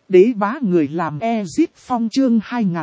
Đế bá người làm Ezit Phong chương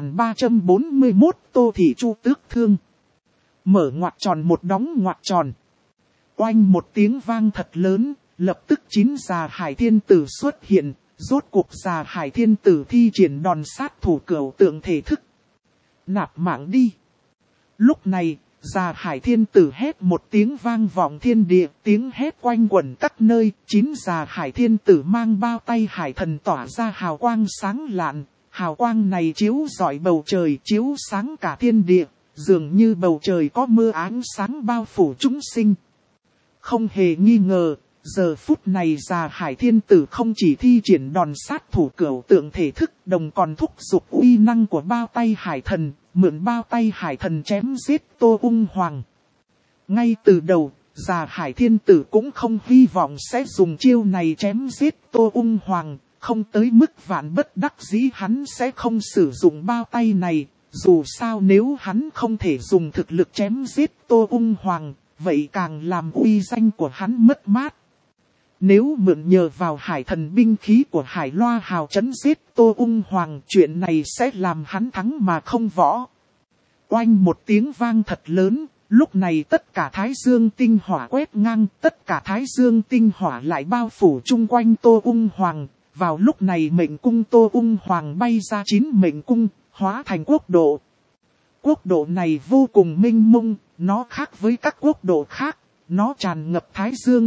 2341 Tô Thị Chu Tước Thương. Mở ngoặc tròn một đóng ngoặc tròn. Oanh một tiếng vang thật lớn, lập tức 9 già hải thiên tử xuất hiện, rốt cuộc già hải thiên tử thi triển đòn sát thủ cửu tượng thể thức. Nạp mạng đi. Lúc này, già hải thiên tử hét một tiếng vang vọng thiên địa, tiếng hét quanh quẩn các nơi, 9 già hải thiên tử mang bao tay hải thần tỏa ra hào quang sáng lạn, hào quang này chiếu rọi bầu trời, chiếu sáng cả thiên địa, dường như bầu trời có mưa ánh sáng bao phủ chúng sinh. Không hề nghi ngờ, giờ phút này già hải thiên tử không chỉ thi triển đòn sát thủ cửu tượng thể thức, đồng còn thúc giục uy năng của bao tay hải thần, mượn bao tay hải thần chém giết Tô Ung Hoàng. Ngay từ đầu, già hải thiên tử cũng không hy vọng sẽ dùng chiêu này chém giết Tô Ung Hoàng, không tới mức vạn bất đắc dĩ hắn sẽ không sử dụng bao tay này, dù sao nếu hắn không thể dùng thực lực chém giết Tô Ung Hoàng, vậy càng làm uy danh của hắn mất mát. Nếu mượn nhờ vào hải thần binh khí của Hải Loa Hào trấn giết Tô Ung Hoàng, chuyện này sẽ làm hắn thắng mà không võ. Oanh một tiếng vang thật lớn, lúc này tất cả thái dương tinh hỏa quét ngang, tất cả thái dương tinh hỏa lại bao phủ chung quanh Tô Ung Hoàng. Vào lúc này mệnh cung Tô Ung Hoàng bay ra 9 mệnh cung, hóa thành quốc độ. Quốc độ này vô cùng mênh mông, nó khác với các quốc độ khác. Nó tràn ngập thái dương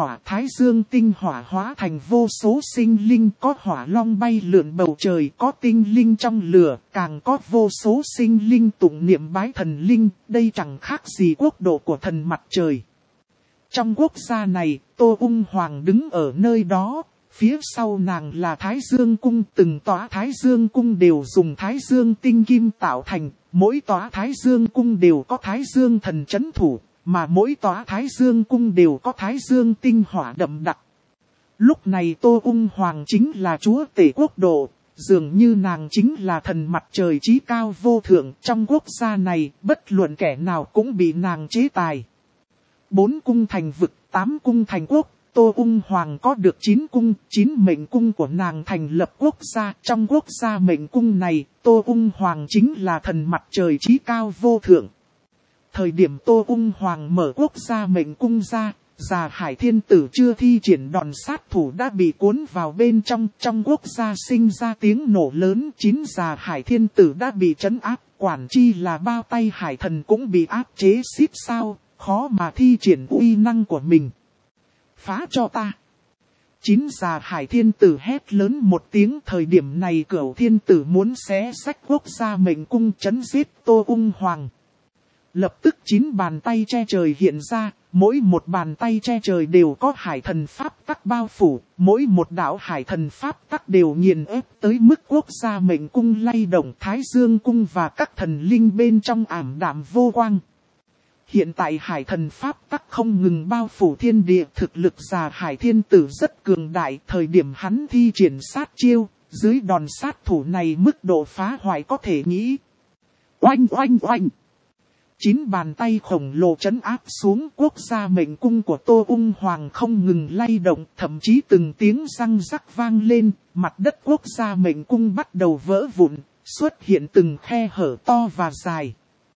tinh hỏa hóa thành vô số sinh linh, có hỏa long bay lượn bầu trời, có tinh linh trong lửa, càng có vô số sinh linh tụng niệm bái thần linh, đây chẳng khác gì quốc độ của thần mặt trời. Trong quốc gia này, Tô Ung Hoàng đứng ở nơi đó, phía sau nàng là Thái Dương Cung, từng tòa Thái Dương Cung đều dùng Thái Dương tinh kim tạo thành, mỗi tòa Thái Dương Cung đều có Thái Dương thần trấn thủ. Mà mỗi tòa Thái Dương Cung đều có Thái Dương tinh hỏa đậm đặc. Lúc này Tô Ung Hoàng chính là chúa tể quốc độ, dường như nàng chính là thần mặt trời chí cao vô thượng. Trong quốc gia này, bất luận kẻ nào cũng bị nàng chế tài. 4 cung thành vực, 8 cung thành quốc, Tô Ung Hoàng có được 9 cung, 9 mệnh cung của nàng thành lập quốc gia. Trong quốc gia mệnh cung này, Tô Ung Hoàng chính là thần mặt trời chí cao vô thượng. Thời điểm Tô Ung Hoàng mở quốc gia mệnh cung ra, già hải thiên tử chưa thi triển đòn sát thủ đã bị cuốn vào bên trong quốc gia sinh ra tiếng nổ lớn. 9 già hải thiên tử đã bị trấn áp, quản chi là bao tay hải thần cũng bị áp chế xít sao, khó mà thi triển uy năng của mình. Phá cho ta! 9 già hải thiên tử hét lớn một tiếng. Thời điểm này Cửu Thiên Tử muốn xé xách quốc gia mệnh cung trấn giết Tô Ung Hoàng. Lập tức 9 bàn tay che trời hiện ra, mỗi một bàn tay che trời đều có hải thần pháp tắc bao phủ, mỗi một đạo hải thần pháp tắc đều nghiền ép tới mức quốc gia mệnh cung lay động. Thái Dương Cung và các thần linh bên trong ảm đạm vô quang. Hiện tại hải thần pháp tắc không ngừng bao phủ thiên địa, thực lực già hải thiên tử rất cường đại. Thời điểm hắn thi triển sát chiêu, dưới đòn sát thủ này mức độ phá hoại có thể nghĩ. Oanh oanh oanh! 9 bàn tay khổng lồ trấn áp xuống, quốc gia mệnh cung của Tô Ung Hoàng không ngừng lay động, thậm chí từng tiếng răng rắc vang lên, mặt đất quốc gia mệnh cung bắt đầu vỡ vụn, xuất hiện từng khe hở to và dài.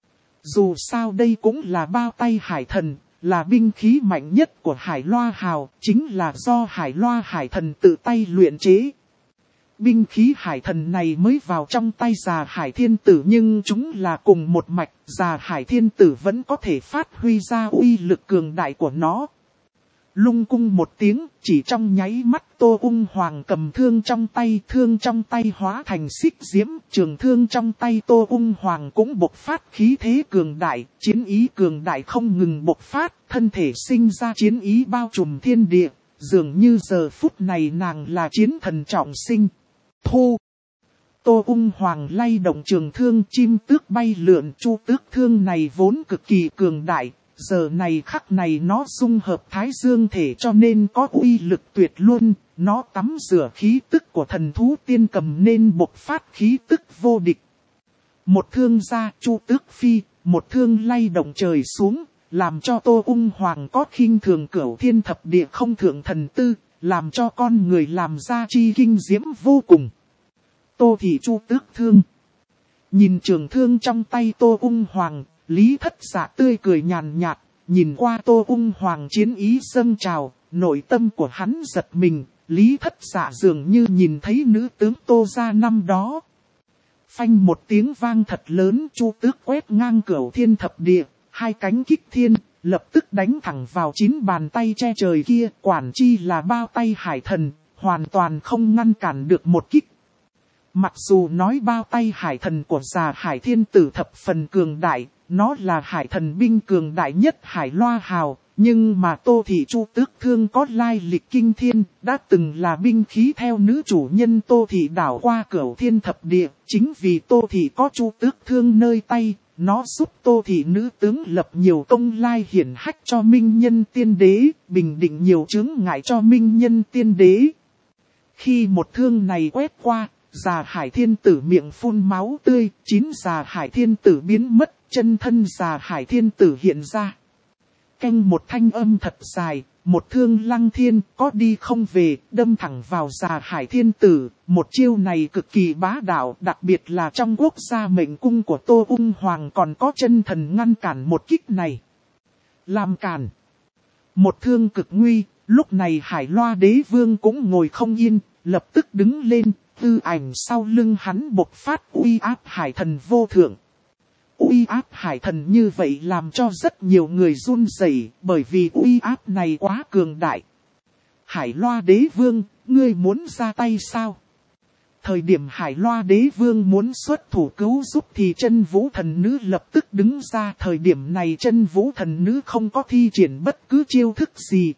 Dù sao đây cũng là bao tay hải thần, là binh khí mạnh nhất của Hải Loa Hào, chính là do Hải Loa hải thần tự tay luyện chế. Binh khí hải thần này mới vào trong tay già hải thiên tử nhưng chúng là cùng một mạch, già hải thiên tử vẫn có thể phát huy ra uy lực cường đại của nó. Lung cung một tiếng, chỉ trong nháy mắt Tô Ung Hoàng cầm thương trong tay hóa thành xích diễm, trường thương trong tay Tô Ung Hoàng cũng bộc phát khí thế cường đại, chiến ý cường đại không ngừng bộc phát, thân thể sinh ra chiến ý bao trùm thiên địa, dường như giờ phút này nàng là chiến thần trọng sinh. Thu. Tô Ung Hoàng lay động trường thương, chim tước bay lượn. Chu tước thương này vốn cực kỳ cường đại, giờ này khắc này nó dung hợp thái dương thể cho nên có uy lực tuyệt luôn. Nó tắm rửa khí tức của thần thú tiên cầm nên bộc phát khí tức vô địch. Một thương ra chu tước phi, một thương lay động trời xuống, làm cho Tô Ung Hoàng có khinh thường cửu thiên thập địa không thượng thần tư, làm cho con người làm ra chi kinh diễm vô cùng. Tô Thị Chu Tước Thương. Nhìn trường thương trong tay Tô Ung Hoàng, Lý Thất Dạ tươi cười nhàn nhạt, nhìn qua Tô Ung Hoàng chiến ý dâng trào, nội tâm của hắn giật mình, Lý Thất Dạ dường như nhìn thấy nữ tướng Tô gia năm đó. Phanh một tiếng vang thật lớn, Chu Tước quét ngang cửu thiên thập địa, hai cánh kích thiên, lập tức đánh thẳng vào 9 bàn tay che trời kia, quản chi là bao tay hải thần, hoàn toàn không ngăn cản được một kích. Mặc dù nói bao tay hải thần của già Hải Thiên Tử thập phần cường đại, nó là hải thần binh cường đại nhất Hải Loa Hào, nhưng mà Tô Thị Chu Tước Thương có lai lịch kinh thiên, đã từng là binh khí theo nữ chủ nhân Tô Thị đảo qua cửu thiên thập địa, chính vì Tô Thị có Chu Tước Thương nơi tay, nó giúp Tô Thị nữ tướng lập nhiều công lai hiển hách cho minh nhân tiên đế, bình định nhiều chướng ngại cho minh nhân tiên đế. Khi một thương này quét qua, già Hải Thiên Tử miệng phun máu tươi, 9 già Hải Thiên Tử biến mất, chân thân già Hải Thiên Tử hiện ra. Canh một thanh âm thật dài, một thương lăng thiên, có đi không về, đâm thẳng vào già Hải Thiên Tử. Một chiêu này cực kỳ bá đạo, đặc biệt là trong quốc gia mệnh cung của Tô Ung Hoàng còn có chân thần ngăn cản một kích này. Làm cản. Một thương cực nguy, lúc này Hải Loa Đế Vương cũng ngồi không yên, lập tức đứng lên, tư ảnh sau lưng hắn bộc phát uy áp hải thần vô thượng. Uy áp hải thần như vậy làm cho rất nhiều người run rẩy, bởi vì uy áp này quá cường đại. Hải Loa Đế Vương, ngươi muốn ra tay sao? Thời điểm Hải Loa Đế Vương muốn xuất thủ cứu giúp thì Chân Vũ Thần Nữ lập tức đứng ra. Thời điểm này Chân Vũ Thần Nữ không có thi triển bất cứ chiêu thức gì.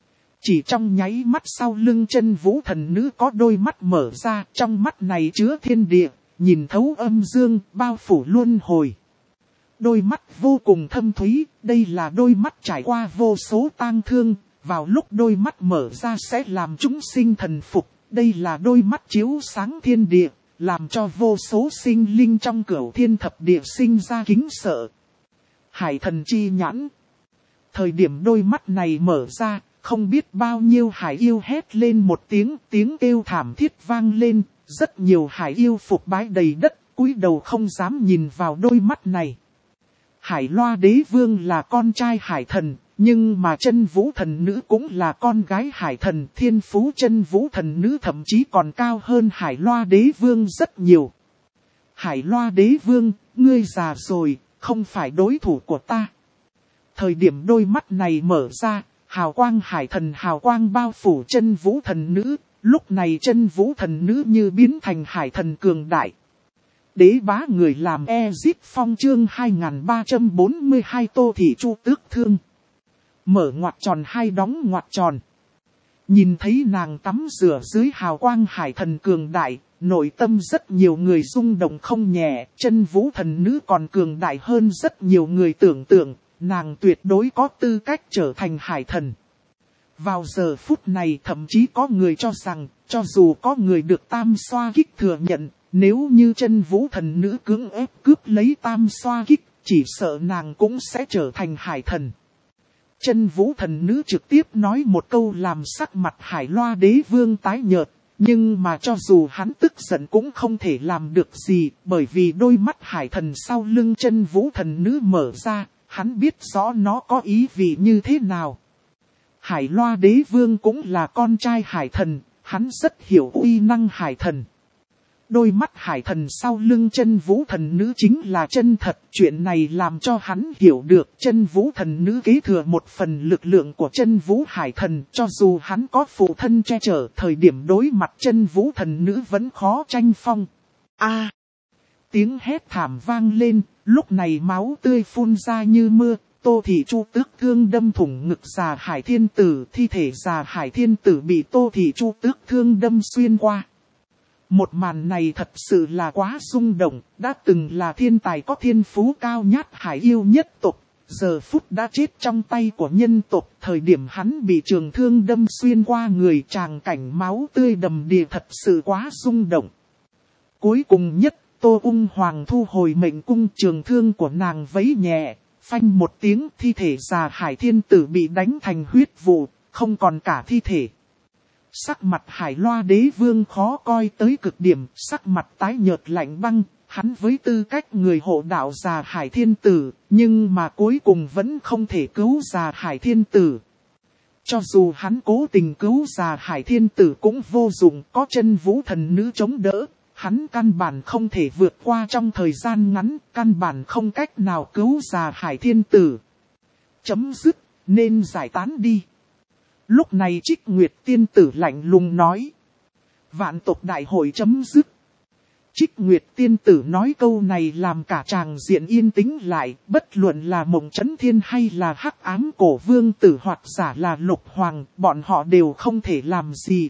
Chỉ trong nháy mắt sau lưng Chân Vũ Thần Nữ có đôi mắt mở ra, trong mắt này chứa thiên địa, nhìn thấu âm dương, bao phủ luân hồi. Đôi mắt vô cùng thâm thúy, đây là đôi mắt trải qua vô số tang thương, vào lúc đôi mắt mở ra sẽ làm chúng sinh thần phục, đây là đôi mắt chiếu sáng thiên địa, làm cho vô số sinh linh trong cửu thiên thập địa sinh ra kính sợ. Hải thần chi nhãn. Thời điểm đôi mắt này mở ra, không biết bao nhiêu hải yêu hét lên một tiếng, tiếng kêu thảm thiết vang lên, rất nhiều hải yêu phục bái đầy đất, cúi đầu không dám nhìn vào đôi mắt này. Hải Loa Đế Vương là con trai hải thần, nhưng mà Chân Vũ Thần Nữ cũng là con gái hải thần. Thiên phú Chân Vũ Thần Nữ thậm chí còn cao hơn Hải Loa Đế Vương rất nhiều. Hải Loa Đế Vương, ngươi già rồi, không phải đối thủ của ta. Thời điểm đôi mắt này mở ra, hào quang hải thần hào quang bao phủ Chân Vũ Thần Nữ, lúc này Chân Vũ Thần Nữ như biến thành hải thần cường đại. Đế bá người làm Ezip Phong chương 2342 Tô Thị Chu Tước Thương. Mở ngoặc tròn hay đóng ngoặc tròn. Nhìn thấy nàng tắm rửa dưới hào quang hải thần cường đại, nội tâm rất nhiều người rung động không nhẹ. Chân Vũ Thần Nữ còn cường đại hơn rất nhiều người tưởng tượng, nàng tuyệt đối có tư cách trở thành hải thần. Vào giờ phút này thậm chí có người cho rằng, cho dù có người được tam xoa kích thừa nhận, nếu như Chân Vũ Thần Nữ cưỡng ép cướp lấy tam xoa kích, chỉ sợ nàng cũng sẽ trở thành hải thần. Chân Vũ Thần Nữ trực tiếp nói một câu làm sắc mặt Hải Loa Đế Vương tái nhợt, nhưng mà cho dù hắn tức giận cũng không thể làm được gì, bởi vì đôi mắt hải thần sau lưng Chân Vũ Thần Nữ mở ra, hắn biết rõ nó có ý vị như thế nào. Hải Loa Đế Vương cũng là con trai hải thần, hắn rất hiểu uy năng hải thần. Đôi mắt hải thần sau lưng Chân Vũ Thần Nữ chính là chân thật. Chuyện này làm cho hắn hiểu được Chân Vũ Thần Nữ kế thừa một phần lực lượng của Chân Vũ Hải Thần. Cho dù hắn có phụ thân che chở, thời điểm đối mặt Chân Vũ Thần Nữ vẫn khó tranh phong. Tiếng hét thảm vang lên, lúc này máu tươi phun ra như mưa. Tô Thị Chu Tước Thương đâm thủng ngực già Hải Thiên Tử, thi thể già Hải Thiên Tử bị Tô Thị Chu Tước Thương đâm xuyên qua. Một màn này thật sự là quá rung động, đã từng là thiên tài có thiên phú cao nhát hải yêu nhất tộc, giờ phút đã chết trong tay của nhân tộc. Thời điểm hắn bị trường thương đâm xuyên qua người, tràng cảnh máu tươi đầm đìa thật sự quá rung động. Cuối cùng nhất, Tô Ung Hoàng thu hồi mệnh cung, trường thương của nàng vẫy nhẹ, phanh một tiếng, thi thể già Hải Thiên Tử bị đánh thành huyết vụ, không còn cả thi thể. Sắc mặt Hải Loa đế vương khó coi tới cực điểm, sắc mặt tái nhợt lạnh băng. Hắn với tư cách người hộ đạo già Hải Thiên Tử, nhưng mà cuối cùng vẫn không thể cứu già Hải Thiên Tử. Cho dù hắn cố tình cứu già Hải Thiên Tử cũng vô dụng, có chân vũ thần nữ chống đỡ. Hắn căn bản không thể vượt qua trong thời gian ngắn, căn bản không cách nào cứu già Hải Thiên Tử. Chấm dứt, nên giải tán đi. Lúc này Trích Nguyệt tiên tử lạnh lùng nói. Vạn tộc đại hội chấm dứt. Trích Nguyệt tiên tử nói câu này làm cả tràng diện yên tĩnh lại, bất luận là Mộng Chấn Thiên hay là Hắc Ám Cổ Vương tử hoặc giả là Lục Hoàng, bọn họ đều không thể làm gì.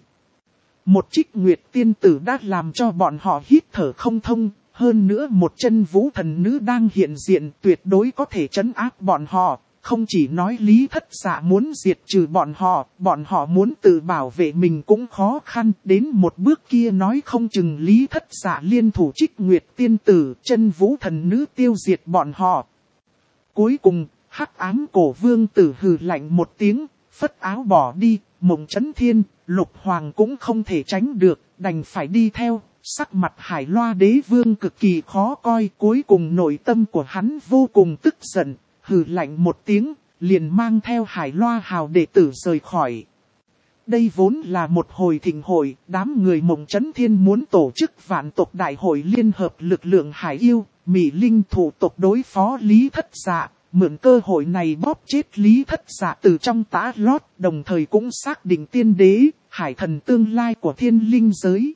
Một Trích Nguyệt tiên tử đã làm cho bọn họ hít thở không thông, hơn nữa một chân vũ thần nữ đang hiện diện tuyệt đối có thể trấn áp bọn họ. Không chỉ nói Lý Thất Dạ muốn diệt trừ bọn họ muốn tự bảo vệ mình cũng khó khăn. Đến một bước kia nói không chừng Lý Thất Dạ liên thủ Trích Nguyệt tiên tử, chân vũ thần nữ tiêu diệt bọn họ. Cuối cùng, Hắc Ám Cổ Vương tử hừ lạnh một tiếng, phất áo bỏ đi, Mộng Chấn Thiên, Lục Hoàng cũng không thể tránh được, đành phải đi theo. Sắc mặt Hải Loa đế vương cực kỳ khó coi, cuối cùng nội tâm của hắn vô cùng tức giận. Hừ lạnh một tiếng, liền mang theo Hải Loa hào đệ tử rời khỏi. Đây vốn là một hồi thịnh hội, đám người Mộng Chấn Thiên muốn tổ chức vạn tộc đại hội liên hợp lực lượng Hải Yêu, Mỹ Linh thủ tộc đối phó Lý Thất Dạ, mượn cơ hội này bóp chết Lý Thất Dạ từ trong tã lót, đồng thời cũng xác định tiên đế, hải thần tương lai của thiên linh giới.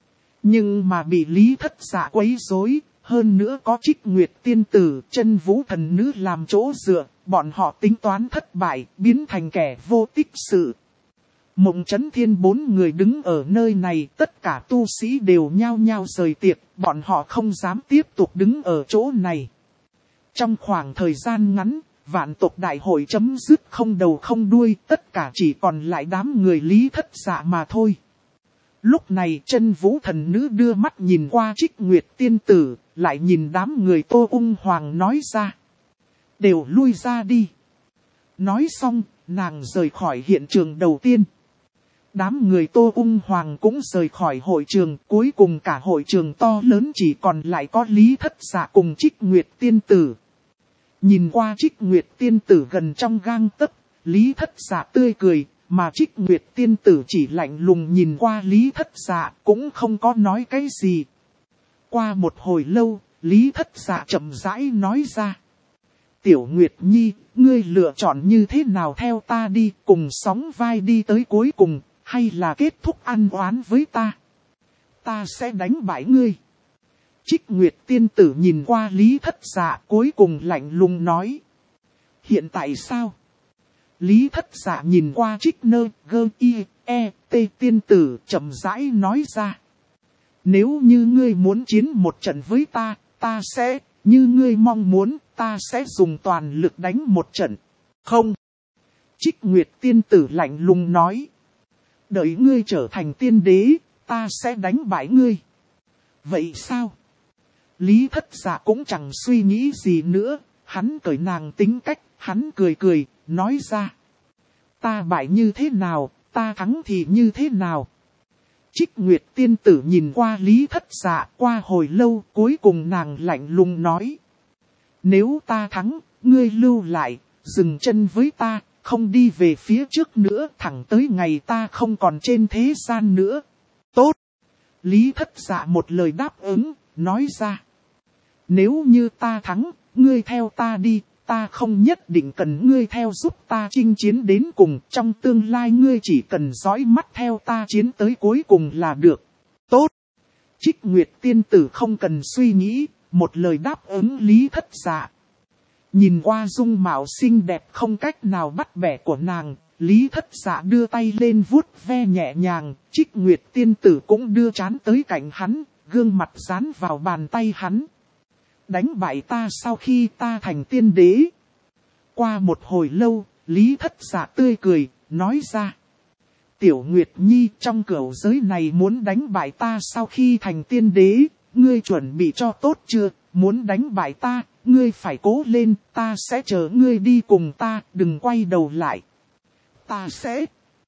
Nhưng mà bị Lý Thất Dạ quấy rối. Hơn nữa có Trích Nguyệt tiên tử, chân vũ thần nữ làm chỗ dựa, bọn họ tính toán thất bại, biến thành kẻ vô tích sự. Mộng Chấn Thiên 4 người đứng ở nơi này, tất cả tu sĩ đều nhao nhao rời tiệc, bọn họ không dám tiếp tục đứng ở chỗ này. Trong khoảng thời gian ngắn, vạn tộc đại hội chấm dứt không đầu không đuôi, tất cả chỉ còn lại đám người Lý Thất Dạ mà thôi. Lúc này chân vũ thần nữ đưa mắt nhìn qua Trích Nguyệt tiên tử, lại nhìn đám người Tô Ung Hoàng nói ra. Đều lui ra đi. Nói xong, nàng rời khỏi hiện trường đầu tiên. Đám người Tô Ung Hoàng cũng rời khỏi hội trường, cuối cùng cả hội trường to lớn chỉ còn lại có Lý Thất Dạ cùng Trích Nguyệt tiên tử. Nhìn qua Trích Nguyệt tiên tử gần trong gang tấc, Lý Thất Dạ tươi cười. Mà Trích Nguyệt tiên tử chỉ lạnh lùng nhìn qua Lý Thất Dạ, cũng không có nói cái gì. Qua một hồi lâu, Lý Thất Dạ chậm rãi nói ra. Tiểu Nguyệt Nhi, ngươi lựa chọn như thế nào theo ta đi, cùng sóng vai đi tới cuối cùng, hay là kết thúc ăn oán với ta? Ta sẽ đánh bại ngươi. Trích Nguyệt tiên tử nhìn qua Lý Thất Dạ, cuối cùng lạnh lùng nói. Hiện tại sao? Lý Thất Dạ nhìn qua Trích Nơ Gơ Y E T tiên tử chậm rãi nói ra. Nếu như ngươi muốn chiến một trận với ta, ta sẽ, như ngươi mong muốn, ta sẽ dùng toàn lực đánh một trận. Không. Trích Nguyệt tiên tử lạnh lùng nói. Đợi ngươi trở thành tiên đế, ta sẽ đánh bại ngươi. Vậy sao? Lý Thất Dạ cũng chẳng suy nghĩ gì nữa, hắn cởi nàng tính cách, hắn cười cười, nói ra. Ta bại như thế nào, ta thắng thì như thế nào? Trích Nguyệt tiên tử nhìn qua Lý Thất Dạ, qua hồi lâu, cuối cùng nàng lạnh lùng nói. Nếu ta thắng, ngươi lưu lại, dừng chân với ta, không đi về phía trước nữa, thẳng tới ngày ta không còn trên thế gian nữa. Tốt! Lý Thất Dạ một lời đáp ứng, nói ra. Nếu như ta thắng, ngươi theo ta đi, ta không nhất định cần ngươi theo giúp ta chinh chiến đến cùng. Trong tương lai ngươi chỉ cần dõi mắt theo ta chiến tới cuối cùng là được. Tốt! Trích Nguyệt tiên tử không cần suy nghĩ, một lời đáp ứng Lý Thất Dạ. Nhìn qua dung mạo xinh đẹp không cách nào bắt bẻ của nàng, Lý Thất Dạ đưa tay lên vuốt ve nhẹ nhàng, Trích Nguyệt tiên tử cũng đưa trán tới cạnh hắn, gương mặt dán vào bàn tay hắn. Đánh bại ta sau khi ta thành tiên đế. Qua một hồi lâu, Lý Thất Dạ tươi cười, nói ra. Tiểu Nguyệt Nhi, trong cửu giới này muốn đánh bại ta sau khi thành tiên đế, ngươi chuẩn bị cho tốt chưa? Muốn đánh bại ta, ngươi phải cố lên, ta sẽ chờ ngươi đi cùng ta, đừng quay đầu lại. Ta sẽ.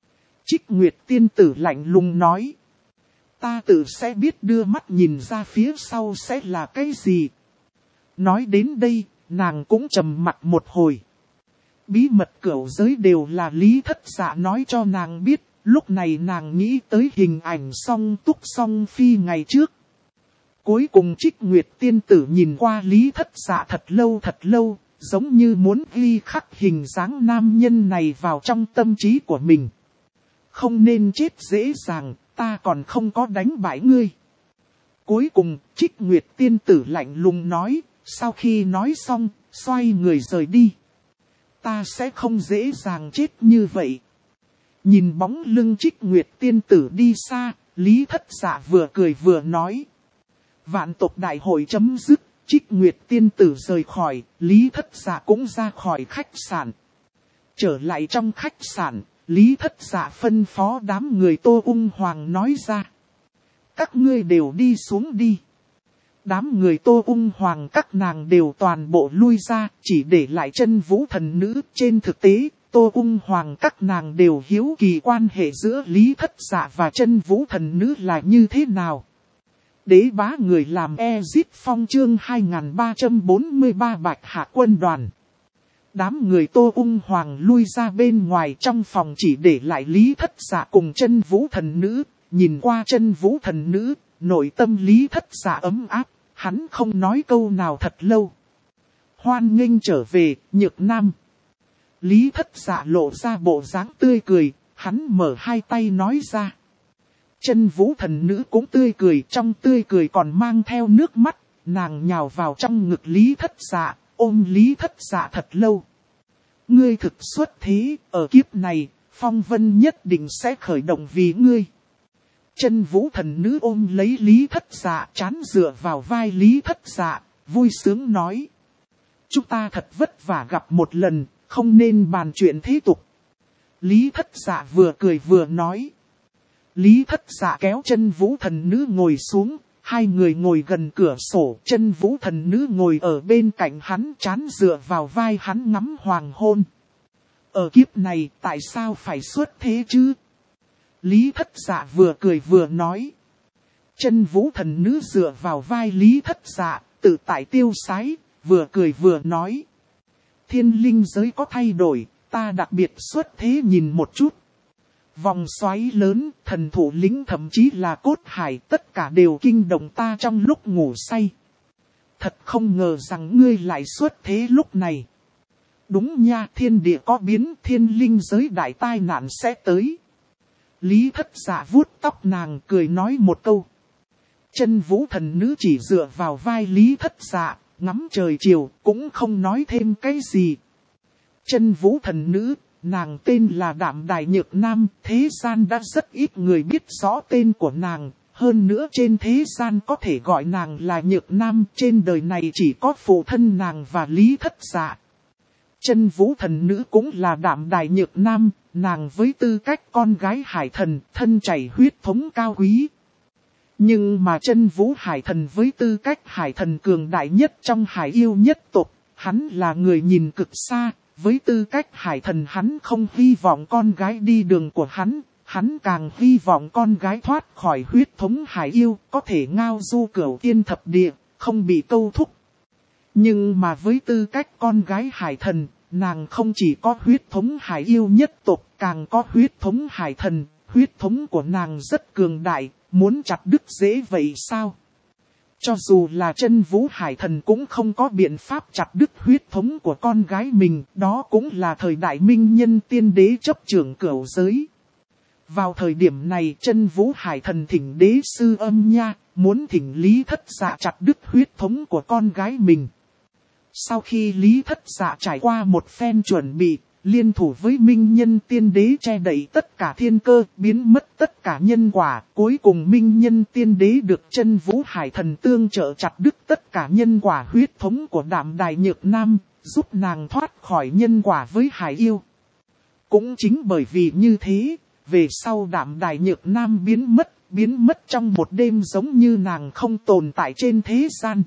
Trích Nguyệt tiên tử lạnh lùng nói. Ta tự sẽ biết đưa mắt nhìn ra phía sau sẽ là cái gì. Nói đến đây, nàng cũng trầm mặt một hồi. Bí mật cửu giới đều là Lý Thất Dạ nói cho nàng biết, lúc này nàng nghĩ tới hình ảnh Song Túc Song Phi ngày trước. Cuối cùng Trích Nguyệt tiên tử nhìn qua Lý Thất Dạ thật lâu, giống như muốn ghi khắc hình dáng nam nhân này vào trong tâm trí của mình. Không nên chết dễ dàng, ta còn không có đánh bại ngươi. Cuối cùng, Trích Nguyệt tiên tử lạnh lùng nói, sau khi nói xong, xoay người rời đi. Ta sẽ không dễ dàng chết như vậy. Nhìn bóng lưng Trích Nguyệt tiên tử đi xa, Lý Thất Dạ vừa cười vừa nói. Vạn tộc đại hội chấm dứt, Trích Nguyệt tiên tử rời khỏi, Lý Thất Dạ cũng ra khỏi khách sạn. Trở lại trong khách sạn, Lý Thất Dạ phân phó đám người Tô Ung Hoàng nói ra. Các ngươi đều đi xuống đi. Đám người Tô Ung Hoàng các nàng đều toàn bộ lui ra, chỉ để lại Chân Vũ thần nữ. Trên thực tế, Tô Ung Hoàng các nàng đều hiếu kỳ quan hệ giữa Lý Thất Dạ và Chân Vũ thần nữ là như thế nào. Đế bá người làm Ezip Phong chương 2343 Bạch Hạ quân đoàn. Đám người Tô Ung Hoàng lui ra bên ngoài, trong phòng chỉ để lại Lý Thất Dạ cùng Chân Vũ thần nữ. Nhìn qua Chân Vũ thần nữ, nội tâm Lý Thất Dạ ấm áp, hắn không nói câu nào thật lâu. Hoan nghênh trở về, Nhược Nam. Lý Thất Dạ lộ ra bộ dáng tươi cười, hắn mở hai tay nói ra. Chân Vũ thần nữ cũng tươi cười, trong tươi cười còn mang theo nước mắt, nàng nhào vào trong ngực Lý Thất Dạ, ôm Lý Thất Dạ thật lâu. Ngươi thực xuất thế, ở kiếp này, phong vân nhất định sẽ khởi động vì ngươi. Chân Vũ thần nữ ôm lấy Lý Thất Dạ, trán dựa vào vai Lý Thất Dạ, vui sướng nói. Chúng ta thật vất vả gặp một lần, không nên bàn chuyện thế tục. Lý Thất Dạ vừa cười vừa nói. Lý Thất Dạ kéo Chân Vũ thần nữ ngồi xuống, hai người ngồi gần cửa sổ, Chân Vũ thần nữ ngồi ở bên cạnh hắn, trán dựa vào vai hắn ngắm hoàng hôn. Ở kiếp này tại sao phải xuất thế chứ? Lý Thất Dạ vừa cười vừa nói. Chân Vũ thần nữ dựa vào vai Lý Thất Dạ, tự tại tiêu sái, vừa cười vừa nói. Thiên linh giới có thay đổi, ta đặc biệt xuất thế nhìn một chút. Vòng xoáy lớn, thần thủ lĩnh thậm chí là cốt hải, tất cả đều kinh động ta trong lúc ngủ say. Thật không ngờ rằng ngươi lại xuất thế lúc này. Đúng nha, thiên địa có biến, thiên linh giới đại tai nạn sẽ tới. Lý Thất Dạ vuốt tóc nàng, cười nói một câu. Chân Vũ thần nữ chỉ dựa vào vai Lý Thất Dạ, ngắm trời chiều, cũng không nói thêm cái gì. Chân Vũ thần nữ, nàng tên là Đạm Đài Nhược Nam, thế gian đã rất ít người biết rõ tên của nàng. Hơn nữa trên thế gian có thể gọi nàng là Nhược Nam, trên đời này chỉ có phụ thân nàng và Lý Thất Dạ. Chân Vũ thần nữ cũng là Đạm Đài Nhược Nam, nàng với tư cách con gái hải thần, thân chảy huyết thống cao quý. Nhưng mà Chân Vũ hải thần với tư cách hải thần cường đại nhất trong hải yêu nhất tộc, hắn là người nhìn cực xa, với tư cách hải thần hắn không hy vọng con gái đi đường của hắn càng hy vọng con gái thoát khỏi huyết thống hải yêu, có thể ngao du cửu tiên thập địa, không bị câu thúc. Nhưng mà với tư cách con gái hải thần, nàng không chỉ có huyết thống hải yêu nhất tộc, càng có huyết thống hải thần, huyết thống của nàng rất cường đại, muốn chặt đứt dễ vậy sao? Cho dù là Chân Vũ hải thần cũng không có biện pháp chặt đứt huyết thống của con gái mình, đó cũng là thời đại minh nhân tiên đế chấp trưởng cửu giới. Vào thời điểm này Chân Vũ hải thần thỉnh đế sư Âm Nha, muốn thỉnh Lý Thất Dạ chặt đứt huyết thống của con gái mình. Sau khi Lý Thất Dạ trải qua một phen chuẩn bị, liên thủ với minh nhân tiên đế che đậy tất cả thiên cơ, biến mất tất cả nhân quả, cuối cùng minh nhân tiên đế được Chân Vũ hải thần tương trợ chặt đứt tất cả nhân quả huyết thống của Đạm Đài Nhược Nam, giúp nàng thoát khỏi nhân quả với hải yêu. Cũng chính bởi vì như thế, về sau Đạm Đài Nhược Nam biến mất trong một đêm, giống như nàng không tồn tại trên thế gian.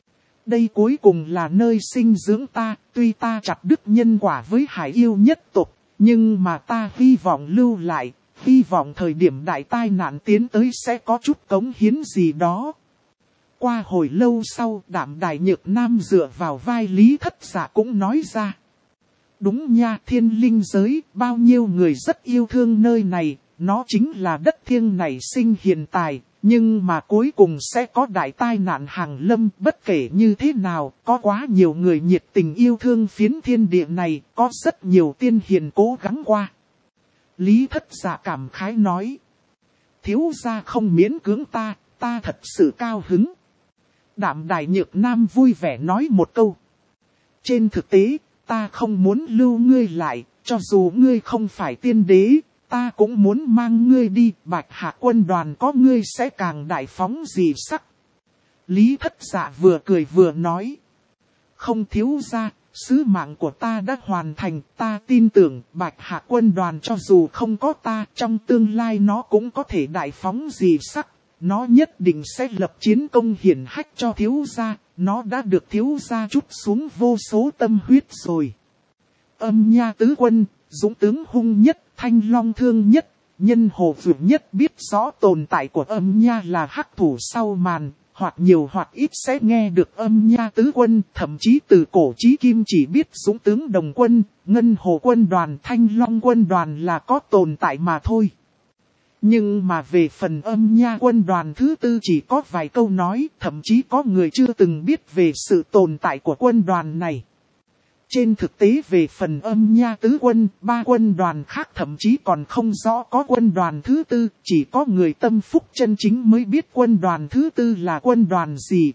Đây cuối cùng là nơi sinh dưỡng ta, tuy ta chặt đứt nhân quả với hải yêu nhất tộc, nhưng mà ta hy vọng lưu lại, hy vọng thời điểm đại tai nạn tiến tới sẽ có chút cống hiến gì đó. Qua hồi lâu sau, Đạm Đài Nhược Nam dựa vào vai Lý Thất Dạ cũng nói ra. Đúng nha, thiên linh giới, bao nhiêu người rất yêu thương nơi này, nó chính là đất thiêng nảy sinh hiền tài, nhưng mà cuối cùng sẽ có đại tai nạn hàng lâm. Bất kể như thế nào, có quá nhiều người nhiệt tình yêu thương phiến thiên địa này, có rất nhiều tiên hiền cố gắng qua. Lý Thất Dạ cảm khái nói. Thiếu gia không miễn cưỡng ta, ta thật sự cao hứng. Đạm Đài Nhược Nam vui vẻ nói một câu. Trên thực tế, ta không muốn lưu ngươi lại, cho dù ngươi không phải tiên đế, ta cũng muốn mang ngươi đi. Bạch Hạc quân đoàn có ngươi sẽ càng đại phóng dị sắc. Lý Thất Dạ vừa cười vừa nói. Không thiếu gia, sứ mạng của ta đã hoàn thành, ta tin tưởng Bạch Hạc quân đoàn cho dù không có ta, trong tương lai nó cũng có thể đại phóng dị sắc. Nó nhất định sẽ lập chiến công hiển hách cho thiếu gia, nó đã được thiếu gia trút xuống vô số tâm huyết rồi. Âm Nha tứ quân, dũng tướng hung nhất, thanh long thương nhất, nhân hồ vượt nhất, biết rõ tồn tại của Âm Nha là hắc thủ sau màn, hoặc nhiều hoặc ít sẽ nghe được Âm Nha tứ quân, thậm chí từ cổ chí kim chỉ biết dũng tướng đồng quân, ngân hồ quân đoàn, thanh long quân đoàn là có tồn tại mà thôi. Nhưng mà về phần Âm Nha quân đoàn thứ tư chỉ có vài câu nói, thậm chí có người chưa từng biết về sự tồn tại của quân đoàn này. Trên thực tế về phần Âm Nha tứ quân, ba quân đoàn khác thậm chí còn không rõ có quân đoàn thứ tư, chỉ có người tâm phúc chân chính mới biết quân đoàn thứ tư là quân đoàn gì.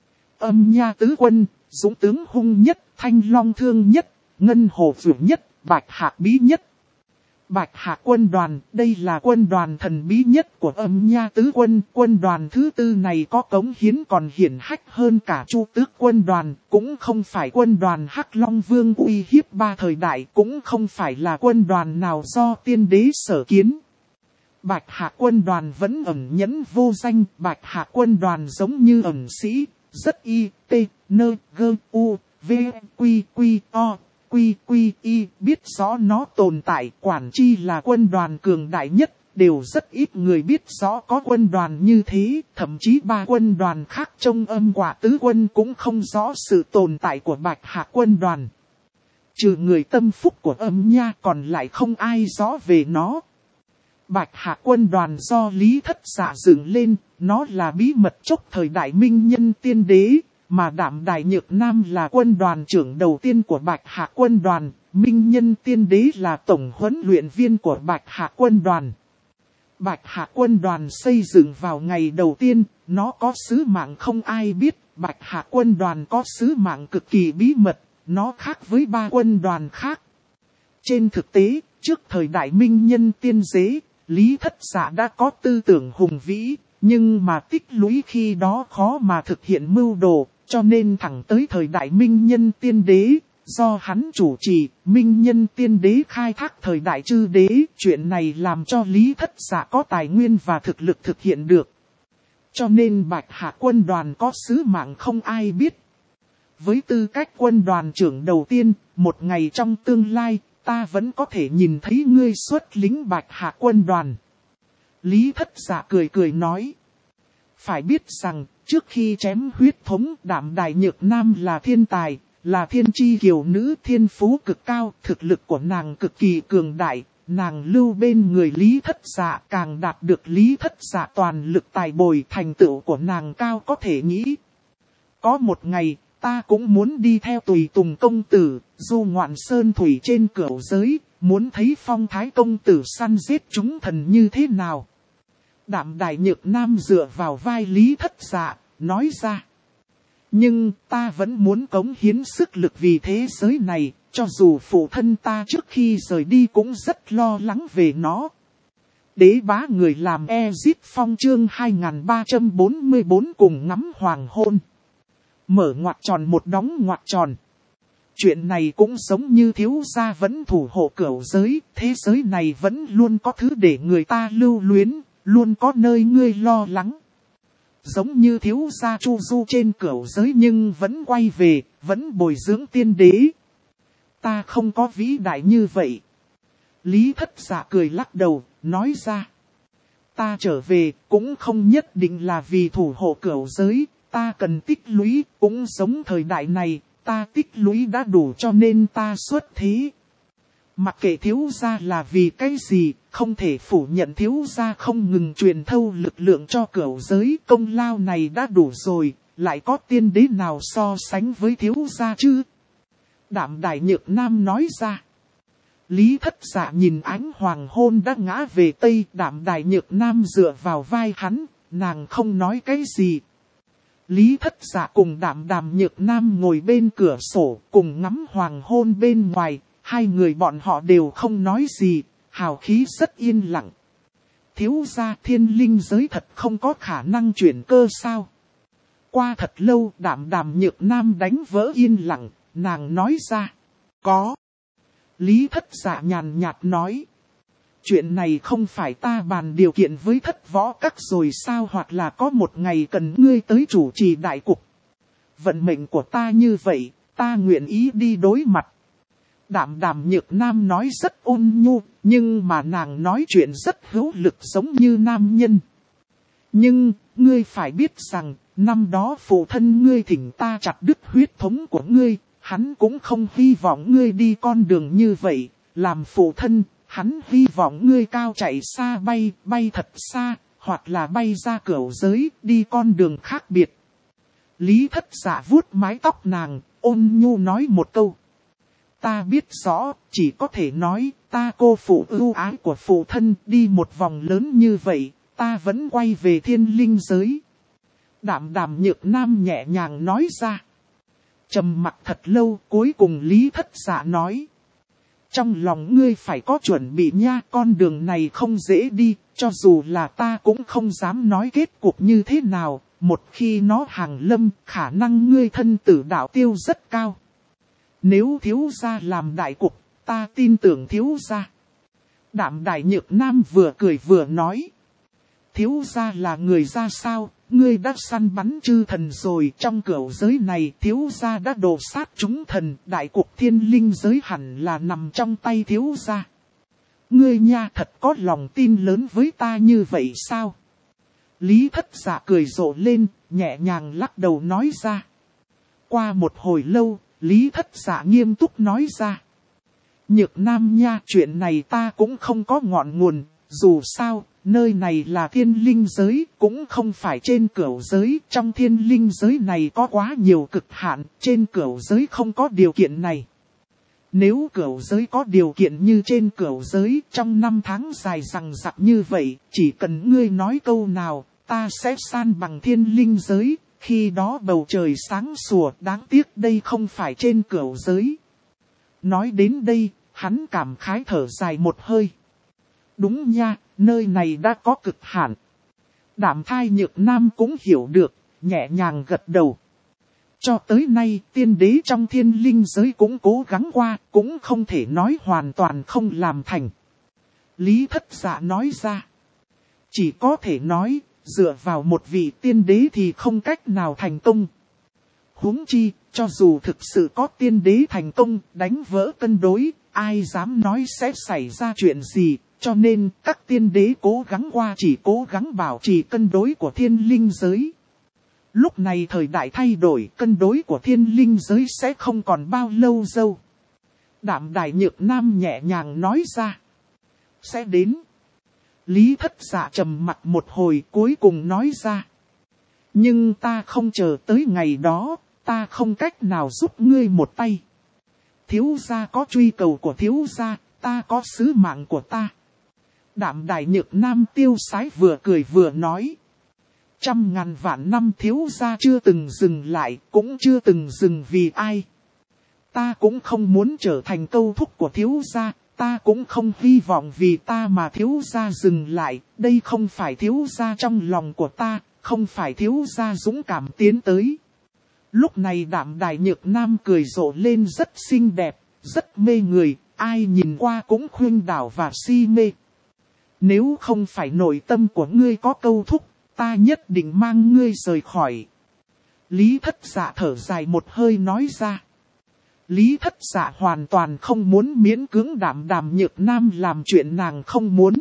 Âm Nha tứ quân, dũng tướng hung nhất, thanh long thương nhất, ngân hồ vượng nhất, bạch hạc bí nhất. Bạch Hạc quân đoàn, đây là quân đoàn thần bí nhất của Âm Nha tứ quân. Quân đoàn thứ tư này có cống hiến còn hiển hách hơn cả Chu Tước quân đoàn, cũng không phải quân đoàn Hắc Long Vương uy hiếp ba thời đại, cũng không phải là quân đoàn nào do tiên đế sở kiến. Bạch Hạc quân đoàn vẫn ẩn nhẫn vô danh, Bạch Hạc quân đoàn giống như ẩn sĩ, rất y, t, nơ, gơ, u, v, quy, quy, o. Quy quy y biết rõ nó tồn tại, quản chi là quân đoàn cường đại nhất, đều rất ít người biết rõ có quân đoàn như thế, thậm chí ba quân đoàn khác trong Âm Quả tứ quân cũng không rõ sự tồn tại của Bạch Hạc quân đoàn. Trừ người tâm phúc của Âm Nha còn lại không ai rõ về nó. Bạch Hạc quân đoàn do Lý Thất Dạ dựng lên, nó là bí mật chốc thời đại minh nhân tiên đế. Mà Đạm Đài Nhược Nam là quân đoàn trưởng đầu tiên của Bạch Hạc quân đoàn, minh nhân tiên đế là tổng huấn luyện viên của Bạch Hạc quân đoàn. Bạch Hạc quân đoàn xây dựng vào ngày đầu tiên, nó có sứ mạng không ai biết, Bạch Hạc quân đoàn có sứ mạng cực kỳ bí mật, nó khác với ba quân đoàn khác. Trên thực tế, trước thời đại minh nhân tiên đế, Lý Thất Dạ đã có tư tưởng hùng vĩ, nhưng mà tích lũy khi đó khó mà thực hiện mưu đồ. Cho nên thẳng tới thời đại minh nhân tiên đế, do hắn chủ trì, minh nhân tiên đế khai thác thời đại chư đế. Chuyện này làm cho Lý Thất Dạ có tài nguyên và thực lực thực hiện được. Cho nên Bạch Hạc quân đoàn có sứ mạng không ai biết. Với tư cách quân đoàn trưởng đầu tiên, một ngày trong tương lai, ta vẫn có thể nhìn thấy ngươi xuất lính Bạch Hạc quân đoàn. Lý Thất Dạ cười cười nói. Phải biết rằng, trước khi chém huyết thống, Đạm Đài Nhược Nam là thiên tài, là thiên chi kiều nữ, thiên phú cực cao, thực lực của nàng cực kỳ cường đại, nàng lưu bên người Lý Thất Dạ càng đạt được Lý Thất Dạ toàn lực tài bồi, thành tựu của nàng cao có thể nghĩ. Có một ngày, ta cũng muốn đi theo tùy tùng công tử, du ngoạn sơn thủy trên cửu giới, muốn thấy phong thái công tử săn giết chúng thần như thế nào. Đạm Đài Nhược Nam dựa vào vai Lý Thất Dạ, nói ra. Nhưng ta vẫn muốn cống hiến sức lực vì thế giới này, cho dù phụ thân ta trước khi rời đi cũng rất lo lắng về nó. Đế bá người làm Ezit Phong chương 2344 cùng ngắm hoàng hôn. Mở ngoặc tròn một đóng ngoặc tròn. Chuyện này cũng giống như thiếu gia vẫn thủ hộ cửu giới, thế giới này vẫn luôn có thứ để người ta lưu luyến, luôn có nơi ngươi lo lắng. Giống như thiếu gia chu du trên cửu giới nhưng vẫn quay về, vẫn bồi dưỡng tiên đế. Ta không có vĩ đại như vậy. Lý Thất Dạ cười lắc đầu, nói ra. Ta trở về cũng không nhất định là vì thủ hộ cửu giới, ta cần tích lũy, cũng giống thời đại này, ta tích lũy đã đủ cho nên ta xuất thế. Mặc kệ thiếu gia là vì cái gì, không thể phủ nhận thiếu gia không ngừng truyền thâu lực lượng cho cửu giới, công lao này đã đủ rồi, lại có tiên đế nào so sánh với thiếu gia chứ? Đạm Đài Nhược Nam nói ra. Lý Thất Dạ nhìn ánh hoàng hôn đã ngã về tây, Đạm Đài Nhược Nam dựa vào vai hắn, nàng không nói cái gì. Lý Thất Dạ cùng Đạm Nhược Nam ngồi bên cửa sổ, cùng ngắm hoàng hôn bên ngoài, hai người bọn họ đều không nói gì, hào khí rất yên lặng. Thiếu gia thiên linh giới thật không có khả năng chuyển cơ sao? Qua thật lâu Đạm Nhược Nam đánh vỡ yên lặng, nàng nói ra. Có. Lý Thất Dạ nhàn nhạt nói. Chuyện này không phải ta bàn điều kiện với Thất Võ Các rồi sao, hoặc là có một ngày cần ngươi tới chủ trì đại cục. Vận mệnh của ta như vậy, ta nguyện ý đi đối mặt. Đạm Nhược Nam nói rất ôn nhu, nhưng mà nàng nói chuyện rất hữu lực giống như nam nhân. Nhưng, ngươi phải biết rằng, năm đó phụ thân ngươi thỉnh ta chặt đứt huyết thống của ngươi, hắn cũng không hy vọng ngươi đi con đường như vậy, làm phụ thân, hắn hy vọng ngươi cao chạy xa bay thật xa, hoặc là bay ra cửu giới, đi con đường khác biệt. Lý Thất Dạ vuốt mái tóc nàng, ôn nhu nói một câu. Ta biết rõ, chỉ có thể nói, ta cô phụ ưu ái của phụ thân đi một vòng lớn như vậy, ta vẫn quay về thiên linh giới. Đạm Nhược Nam nhẹ nhàng nói ra. Trầm mặc thật lâu, cuối cùng Lý Thất Dạ nói. Trong lòng ngươi phải có chuẩn bị nha, con đường này không dễ đi, cho dù là ta cũng không dám nói kết cục như thế nào, một khi nó hàng lâm, khả năng ngươi thân tử đạo tiêu rất cao. Nếu thiếu gia làm đại cục, ta tin tưởng thiếu gia. Đạm Nhược Nam vừa cười vừa nói. Thiếu gia là người ra sao, ngươi đã săn bắn chư thần rồi, trong cửu giới này thiếu gia đã đồ sát chúng thần, đại cục thiên linh giới hẳn là nằm trong tay thiếu gia. Ngươi nha thật có lòng tin lớn với ta như vậy sao? Lý Thất Dạ cười rộ lên, nhẹ nhàng lắc đầu nói ra. Qua một hồi lâu, Lý Thất Dạ nghiêm túc nói ra. Nhược Nam nha, chuyện này ta cũng không có ngọn nguồn, dù sao, nơi này là thiên linh giới, cũng không phải trên cửu giới, trong thiên linh giới này có quá nhiều cực hạn, trên cửu giới không có điều kiện này. Nếu cửu giới có điều kiện như trên cửu giới, trong năm tháng dài dằng dặc như vậy, chỉ cần ngươi nói câu nào, ta sẽ san bằng thiên linh giới, khi đó bầu trời sáng sủa, đáng tiếc đây không phải trên cửu giới. Nói đến đây, hắn cảm khái thở dài một hơi. Đúng nha, nơi này đã có cực hạn. Đạm Nhược Nam cũng hiểu được, nhẹ nhàng gật đầu. Cho tới nay, tiên đế trong thiên linh giới cũng cố gắng qua, cũng không thể nói hoàn toàn không làm thành. Lý Thất Dạ nói ra. Chỉ có thể nói, dựa vào một vị tiên đế thì không cách nào thành công. Huống chi, cho dù thực sự có tiên đế thành công, đánh vỡ cân đối, ai dám nói sẽ xảy ra chuyện gì. Cho nên, các tiên đế cố gắng qua chỉ cố gắng bảo trì cân đối của thiên linh giới. Lúc này thời đại thay đổi, cân đối của thiên linh giới sẽ không còn bao lâu dâu. Đạm Nhược Nam nhẹ nhàng nói ra. Sẽ đến. Lý Thất Dạ trầm mặc một hồi cuối cùng nói ra. Nhưng ta không chờ tới ngày đó, ta không cách nào giúp ngươi một tay. Thiếu gia có truy cầu của thiếu gia, ta có sứ mạng của ta. Đạm Nhược Nam tiêu sái vừa cười vừa nói. 100.000 vạn năm thiếu gia chưa từng dừng lại, cũng chưa từng dừng vì ai. Ta cũng không muốn trở thành câu thúc của thiếu gia, ta cũng không hy vọng vì ta mà thiếu gia dừng lại. Đây không phải thiếu gia trong lòng của ta, không phải thiếu gia dũng cảm tiến tới. Lúc này Đạm Nhược Nam cười rộ lên rất xinh đẹp, rất mê người, ai nhìn qua cũng khuynh đảo và si mê. Nếu không phải nội tâm của ngươi có câu thúc, ta nhất định mang ngươi rời khỏi. Lý Thất Dạ thở dài một hơi nói ra. Lý Thất Dạ hoàn toàn không muốn miễn cưỡng Đạm Đàm Nhược Nam làm chuyện nàng không muốn.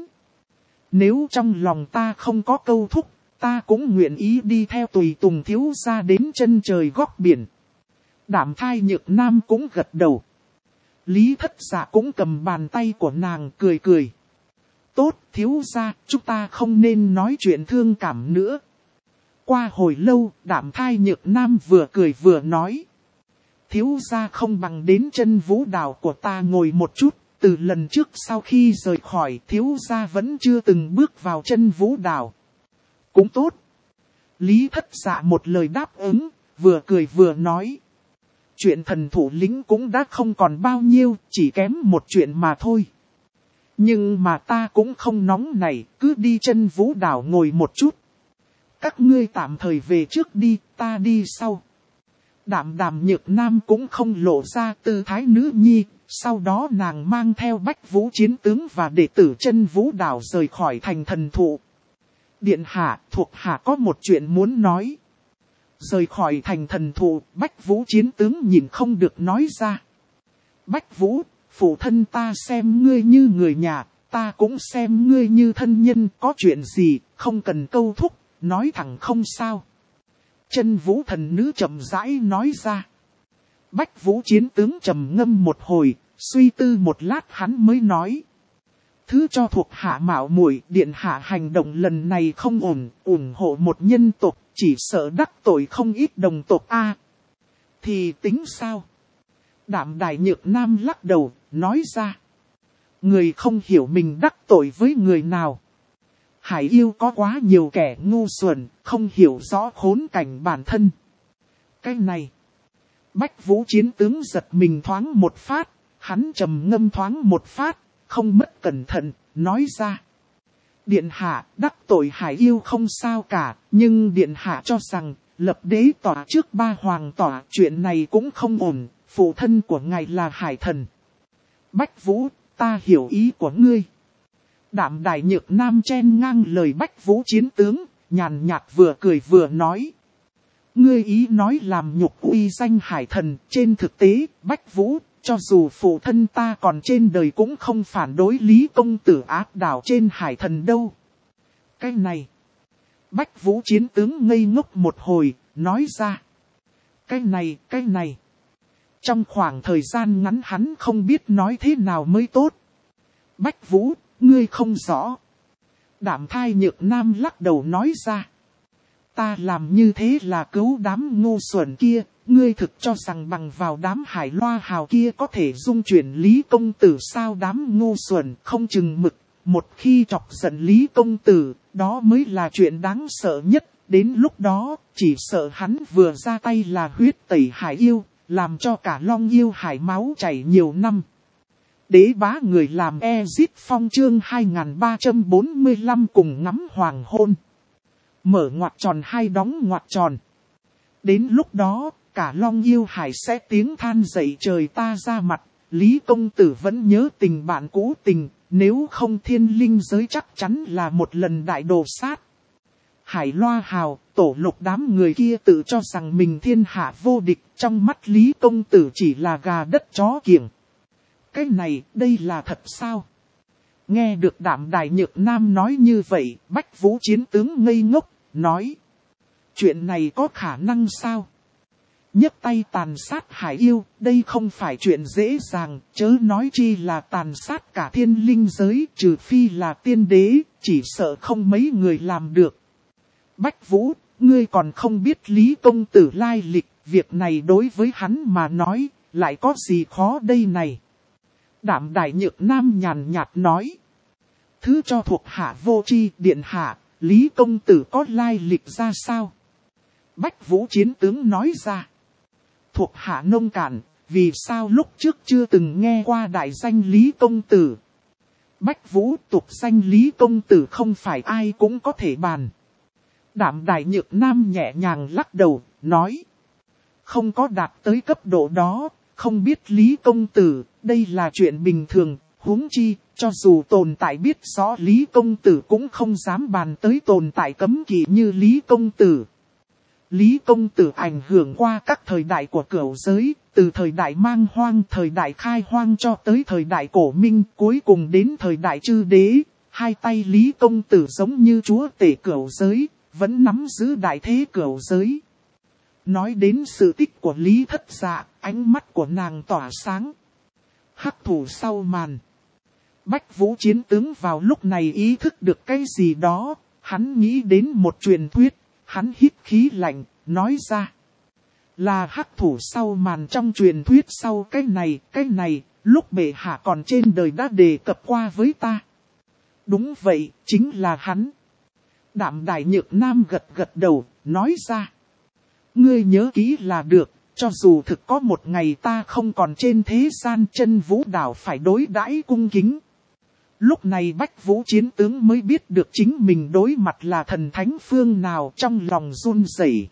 Nếu trong lòng ta không có câu thúc, ta cũng nguyện ý đi theo tùy tùng thiếu gia đến chân trời góc biển. Đạm Thai Nhược Nam cũng gật đầu. Lý Thất Dạ cũng cầm bàn tay của nàng cười cười. Tốt, thiếu gia, chúng ta không nên nói chuyện thương cảm nữa. Qua hồi lâu, Đạm Thai Nhược Nam vừa cười vừa nói. Thiếu gia không bằng đến chân vũ đảo của ta ngồi một chút. Từ lần trước sau khi rời khỏi, thiếu gia vẫn chưa từng bước vào chân vũ đảo. Cũng tốt. Lý Thất Dạ một lời đáp ứng, vừa cười vừa nói. Chuyện thần thủ lĩnh cũng đã không còn bao nhiêu, chỉ kém một chuyện mà thôi. Nhưng mà ta cũng không nóng này, cứ đi chân vũ đảo ngồi một chút. Các ngươi tạm thời về trước đi, ta đi sau. Đạm Đàm Nhược Nam cũng không lộ ra tư thái nữ nhi, sau đó nàng mang theo Bách Vũ chiến tướng và đệ tử chân vũ đảo rời khỏi thành thần thụ. Điện hạ, thuộc hạ có một chuyện muốn nói. Rời khỏi thành thần thụ, Bách Vũ chiến tướng nhìn không được nói ra. Bách Vũ, phụ thân ta xem ngươi như người nhà, ta cũng xem ngươi như thân nhân, có chuyện gì, không cần câu thúc, nói thẳng không sao. Chân vũ thần nữ chậm rãi nói ra. Bách Vũ chiến tướng trầm ngâm một hồi, suy tư một lát hắn mới nói. Thứ cho thuộc hạ mạo muội, điện hạ hành động lần này không ổn, ủng hộ một nhân tộc, chỉ sợ đắc tội không ít đồng tộc a. Thì tính sao? Đạm Đài Nhược Nam lắc đầu, nói ra. Người không hiểu mình đắc tội với người nào. Hải yêu có quá nhiều kẻ ngu xuẩn, không hiểu rõ khốn cảnh bản thân. Cái này. Bách Vũ chiến tướng giật mình thoáng một phát, hắn trầm ngâm thoáng một phát, không mất cẩn thận, nói ra. Điện hạ, đắc tội hải yêu không sao cả, nhưng điện hạ cho rằng, lập đế tỏa trước ba hoàng tỏa, chuyện này cũng không ổn, phụ thân của ngài là hải thần. Bách Vũ, ta hiểu ý của ngươi. Đạm Đài Nhược Nam chen ngang lời Bách Vũ chiến tướng, nhàn nhạt vừa cười vừa nói. Ngươi ý nói làm nhục uy danh hải thần, trên thực tế, Bách Vũ, cho dù phụ thân ta còn trên đời cũng không phản đối Lý công tử áp đảo trên hải thần đâu. Cái này, Bách Vũ chiến tướng ngây ngốc một hồi, nói ra. Cái này. Trong khoảng thời gian ngắn hắn không biết nói thế nào mới tốt. Bách Vũ, ngươi không rõ. Đạm Thai Nhược Nam lắc đầu nói ra. Ta làm như thế là cứu đám ngu xuẩn kia, ngươi thực cho rằng bằng vào đám hải loa hào kia có thể dung chuyển Lý công tử sao? Đám ngu xuẩn không chừng mực, một khi chọc giận Lý công tử, đó mới là chuyện đáng sợ nhất. Đến lúc đó, chỉ sợ hắn vừa ra tay là huyết tẩy hải yêu, làm cho cả Long yêu hải máu chảy nhiều năm. Đế bá người làm Exit Phong chương 2345 cùng ngắm hoàng hôn. Mở ngoặc tròn hay đóng ngoặc tròn. Đến lúc đó, cả Long yêu hải sẽ tiếng than dậy trời ta ra mặt. Lý công tử vẫn nhớ tình bạn cũ tình, nếu không thiên linh giới chắc chắn là một lần đại đồ sát. Hải loa hào, tổ lục đám người kia tự cho rằng mình thiên hạ vô địch, trong mắt Lý công tử chỉ là gà đất chó kiểng. Cái này, đây là thật sao? Nghe được Đạm Đài Nhược Nam nói như vậy, Bách Vũ chiến tướng ngây ngốc, nói. Chuyện này có khả năng sao? Nhấc tay tàn sát hải yêu, đây không phải chuyện dễ dàng, chớ nói chi là tàn sát cả thiên linh giới, trừ phi là tiên đế, chỉ sợ không mấy người làm được. Bách Vũ, ngươi còn không biết Lý công tử lai lịch, việc này đối với hắn mà nói, lại có gì khó đây này? Đạm Đài Nhược Nam nhàn nhạt nói. Thứ cho thuộc hạ vô tri, điện hạ, Lý công tử có lai lịch ra sao? Bách Vũ chiến tướng nói ra. Thuộc hạ nông cạn, vì sao lúc trước chưa từng nghe qua đại danh Lý công tử? Bách Vũ tục danh Lý công tử không phải ai cũng có thể bàn. Đạm Đài Nhược Nam nhẹ nhàng lắc đầu, nói. Không có đạt tới cấp độ đó, không biết Lý công tử, đây là chuyện bình thường, huống chi, cho dù tồn tại biết rõ Lý công tử cũng không dám bàn tới tồn tại cấm kỵ như Lý công tử. Lý công tử ảnh hưởng qua các thời đại của cửu giới, từ thời đại mang hoang, thời đại khai hoang cho tới thời đại cổ minh, cuối cùng đến thời đại chư đế. Hai tay Lý công tử giống như chúa tể cửu giới, vẫn nắm giữ đại thế cửu giới. Nói đến sự tích của Lý Thất Dạ, ánh mắt của nàng tỏa sáng. Hắc thủ sau màn. Bách Vũ chiến tướng vào lúc này ý thức được cái gì đó, hắn nghĩ đến một truyền thuyết, hắn hít khí lạnh, nói ra. Là hắc thủ sau màn trong truyền thuyết sau cái này, lúc bệ hạ còn trên đời đã đề cập qua với ta. Đúng vậy, chính là hắn. Đạm Đài Nhược Nam gật gật đầu, nói ra. Ngươi nhớ kỹ là được, cho dù thực có một ngày ta không còn trên thế gian, Chân Vũ Đảo phải đối đãi cung kính. Lúc này Bách Vũ chiến tướng mới biết được chính mình đối mặt là thần thánh phương nào, trong lòng run rẩy.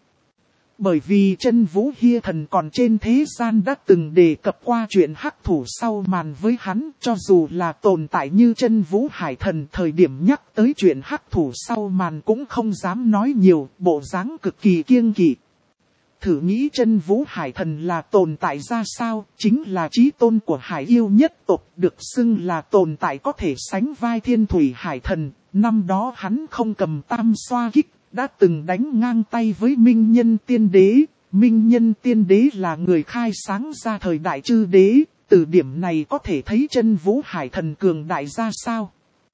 Bởi vì Chân Vũ Hia thần còn trên thế gian đã từng đề cập qua chuyện hắc thủ sau màn với hắn, cho dù là tồn tại như Chân Vũ Hải thần, thời điểm nhắc tới chuyện hắc thủ sau màn cũng không dám nói nhiều, bộ dáng cực kỳ kiêng kỵ. Thử nghĩ Chân Vũ Hải thần là tồn tại ra sao, chính là chí tôn của hải yêu nhất tộc, được xưng là tồn tại có thể sánh vai Thiên Thủy Hải thần. Năm đó hắn không cầm tam xoa kích, đã từng đánh ngang tay với Minh Nhân Tiên Đế. Minh Nhân Tiên Đế là người khai sáng ra thời đại chư đế, từ điểm này có thể thấy Chân Vũ Hải thần cường đại ra sao.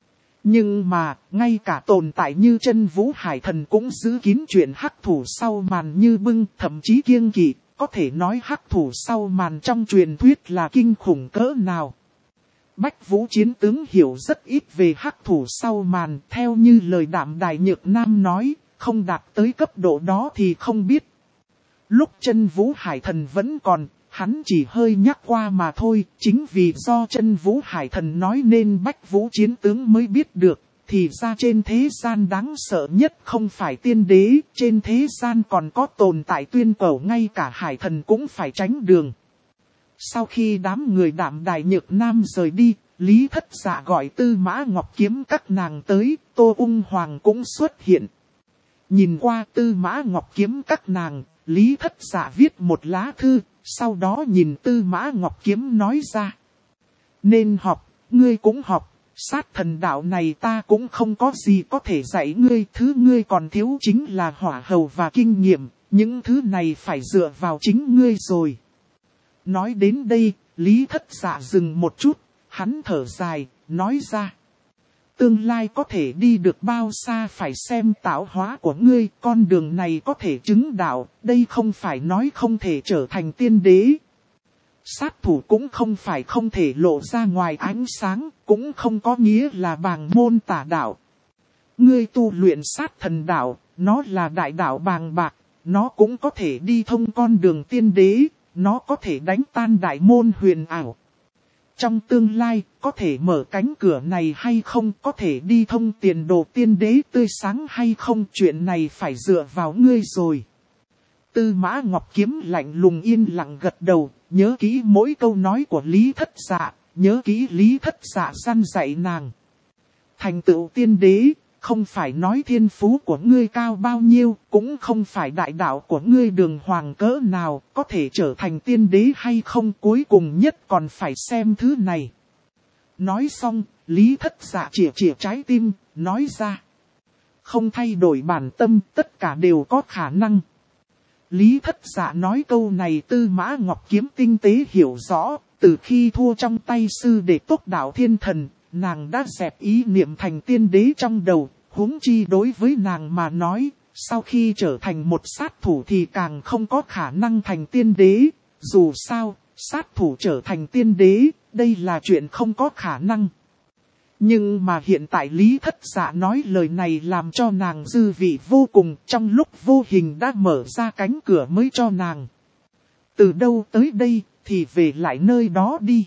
Nhưng mà, ngay cả tồn tại như Chân Vũ Hải thần cũng giữ kín chuyện hắc thủ sau màn như bưng, thậm chí kiêng kỵ, có thể nói hắc thủ sau màn trong truyền thuyết là kinh khủng cỡ nào. Bách Vũ chiến tướng hiểu rất ít về hắc thủ sau màn, theo như lời Đạm Đài Nhược Nam nói, không đạt tới cấp độ đó thì không biết. Lúc Chân Vũ Hải thần vẫn còn, hắn chỉ hơi nhắc qua mà thôi, chính vì do Chân Vũ Hải thần nói nên Bách Vũ chiến tướng mới biết được, thì ra trên thế gian đáng sợ nhất không phải tiên đế, trên thế gian còn có tồn tại tuyên cổ ngay cả hải thần cũng phải tránh đường. Sau khi đám người Đạm Đài Nhược Nam rời đi, Lý Thất Dạ gọi Tư Mã Ngọc Kiếm các nàng tới, Tô Ung Hoàng cũng xuất hiện. Nhìn qua Tư Mã Ngọc Kiếm các nàng, Lý Thất Dạ viết một lá thư, sau đó nhìn Tư Mã Ngọc Kiếm nói ra. Nên học, ngươi cũng học, sát thần đạo này ta cũng không có gì có thể dạy ngươi, thứ ngươi còn thiếu chính là hỏa hầu và kinh nghiệm, những thứ này phải dựa vào chính ngươi rồi. Nói đến đây, Lý Thất Dạ dừng một chút, hắn thở dài, nói ra. Tương lai có thể đi được bao xa phải xem tạo hóa của ngươi, con đường này có thể chứng đạo, đây không phải nói không thể trở thành tiên đế. Sát thủ cũng không phải không thể lộ ra ngoài ánh sáng, cũng không có nghĩa là bàng môn tà đạo. Ngươi tu luyện sát thần đạo, nó là đại đạo bàng bạc, nó cũng có thể đi thông con đường tiên đế, nó có thể đánh tan đại môn huyền ảo. Trong tương lai, có thể mở cánh cửa này hay không, có thể đi thông tiền đồ tiên đế tươi sáng hay không, chuyện này phải dựa vào ngươi rồi. Tư Mã Ngọc Kiếm lạnh lùng yên lặng gật đầu, nhớ kỹ mỗi câu nói của Lý Thất Dạ, nhớ kỹ Lý Thất Dạ săn dạy nàng. Thành tựu tiên đế, không phải nói thiên phú của ngươi cao bao nhiêu, cũng không phải đại đạo của ngươi đường hoàng cỡ nào, có thể trở thành tiên đế hay không, cuối cùng nhất còn phải xem thứ này. Nói xong, Lý Thất Dạ chĩa trái tim, nói ra. Không thay đổi bản tâm, tất cả đều có khả năng. Lý Thất Dạ nói câu này Tư Mã Ngọc Kiếm tinh tế hiểu rõ, từ khi thua trong tay sư đệ Tốc Đạo Thiên Thần, nàng đã dẹp ý niệm thành tiên đế trong đầu, huống chi đối với nàng mà nói, sau khi trở thành một sát thủ thì càng không có khả năng thành tiên đế, dù sao, sát thủ trở thành tiên đế, đây là chuyện không có khả năng. Nhưng mà hiện tại Lý Thất Dạ nói lời này làm cho nàng dư vị vô cùng, trong lúc vô hình đã mở ra cánh cửa mới cho nàng. Từ đâu tới đây, thì về lại nơi đó đi.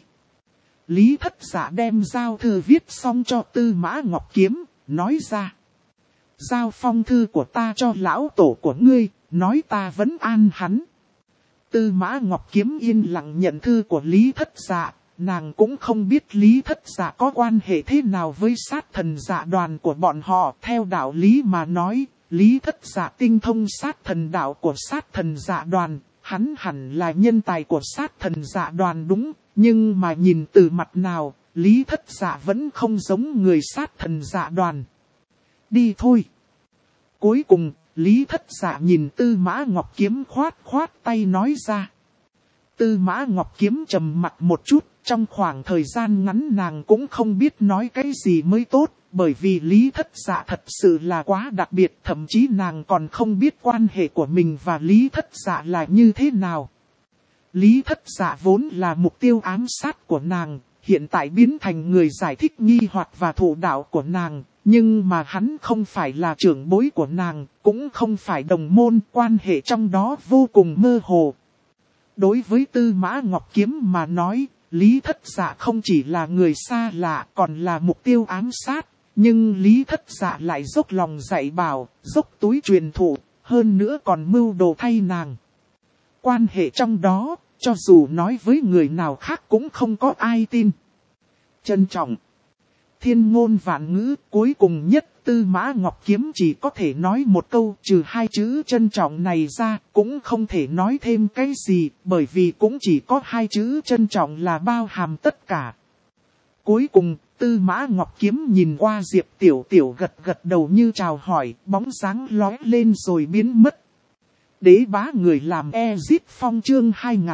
Lý Thất Dạ đem giao thư viết xong cho Tư Mã Ngọc Kiếm, nói ra. Giao phong thư của ta cho lão tổ của ngươi, nói ta vẫn an hắn. Tư Mã Ngọc Kiếm yên lặng nhận thư của Lý Thất Dạ, nàng cũng không biết Lý Thất Dạ có quan hệ thế nào với sát thần dạ đoàn của bọn họ. Theo đạo lý mà nói, Lý Thất Dạ tinh thông sát thần đạo của sát thần dạ đoàn, hắn hẳn là nhân tài của sát thần dạ đoàn đúng, nhưng mà nhìn từ mặt nào, Lý Thất Dạ vẫn không giống người sát thần dạ đoàn. Đi thôi. Cuối cùng, Lý Thất Dạ nhìn Tư Mã Ngọc Kiếm khoát tay nói ra. Tư Mã Ngọc Kiếm trầm mặt một chút, trong khoảng thời gian ngắn nàng cũng không biết nói cái gì mới tốt, bởi vì Lý Thất Dạ thật sự là quá đặc biệt, thậm chí nàng còn không biết quan hệ của mình và Lý Thất Dạ là như thế nào. Lý Thất Dạ vốn là mục tiêu ám sát của nàng, hiện tại biến thành người giải thích nghi hoặc và thủ đạo của nàng, nhưng mà hắn không phải là trưởng bối của nàng, cũng không phải đồng môn, quan hệ trong đó vô cùng mơ hồ. Đối với Tư Mã Ngọc Kiếm mà nói, Lý Thất Dạ không chỉ là người xa lạ còn là mục tiêu ám sát, nhưng Lý Thất Dạ lại dốc lòng dạy bảo, dốc túi truyền thụ, hơn nữa còn mưu đồ thay nàng. Quan hệ trong đó, cho dù nói với người nào khác cũng không có ai tin. Trân trọng. Thiên ngôn vạn ngữ, cuối cùng nhất Tư Mã Ngọc Kiếm chỉ có thể nói một câu, trừ hai chữ trân trọng này ra, cũng không thể nói thêm cái gì, bởi vì cũng chỉ có hai chữ trân trọng là bao hàm tất cả. Cuối cùng, Tư Mã Ngọc Kiếm nhìn qua Diệp Tiểu Tiểu gật đầu như chào hỏi, bóng dáng lóe lên rồi biến mất. Đế bá người làm Ezit Phong chương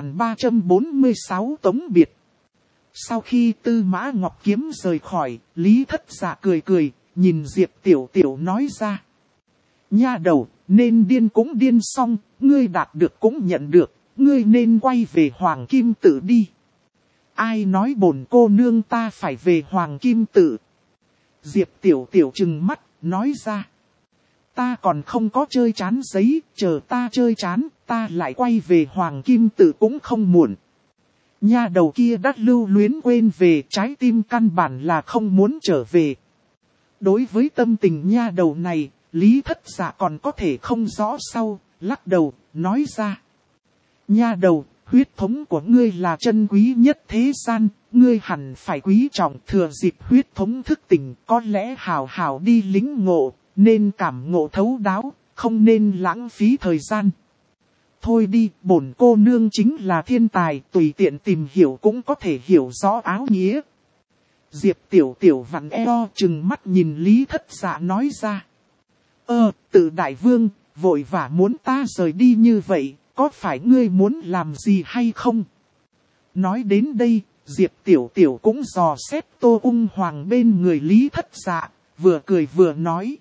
2346 tống biệt. Sau khi Tư Mã Ngọc Kiếm rời khỏi, Lý Thất Dạ cười, nhìn Diệp Tiểu Tiểu nói ra. Nha đầu, nên điên cũng điên xong, ngươi đạt được cũng nhận được, ngươi nên quay về Hoàng Kim Tự đi. Ai nói bổn cô nương ta phải về Hoàng Kim Tự? Diệp Tiểu Tiểu trừng mắt, nói ra. Ta còn không có chơi chán giấy, chờ ta chơi chán, ta lại quay về Hoàng Kim Tự cũng không muộn. Nha đầu kia đã lưu luyến quên về, trái tim căn bản là không muốn trở về. Đối với tâm tình nha đầu này, Lý Thất Dạ còn có thể không rõ sau, lắc đầu, nói ra. Nha đầu, huyết thống của ngươi là chân quý nhất thế gian, ngươi hẳn phải quý trọng, thừa dịp huyết thống thức tỉnh, có lẽ hào hào đi lính ngộ, nên cảm ngộ thấu đáo, không nên lãng phí thời gian. Thôi đi, bổn cô nương chính là thiên tài, tùy tiện tìm hiểu cũng có thể hiểu rõ áo nghĩa. Diệp Tiểu Tiểu vặn eo chừng mắt nhìn Lý Thất Dạ nói ra. Tự đại vương, vội vã muốn ta rời đi như vậy, có phải ngươi muốn làm gì hay không? Nói đến đây, Diệp Tiểu Tiểu cũng dò xét Tô Ung Hoàng bên người Lý Thất Dạ, vừa cười vừa nói.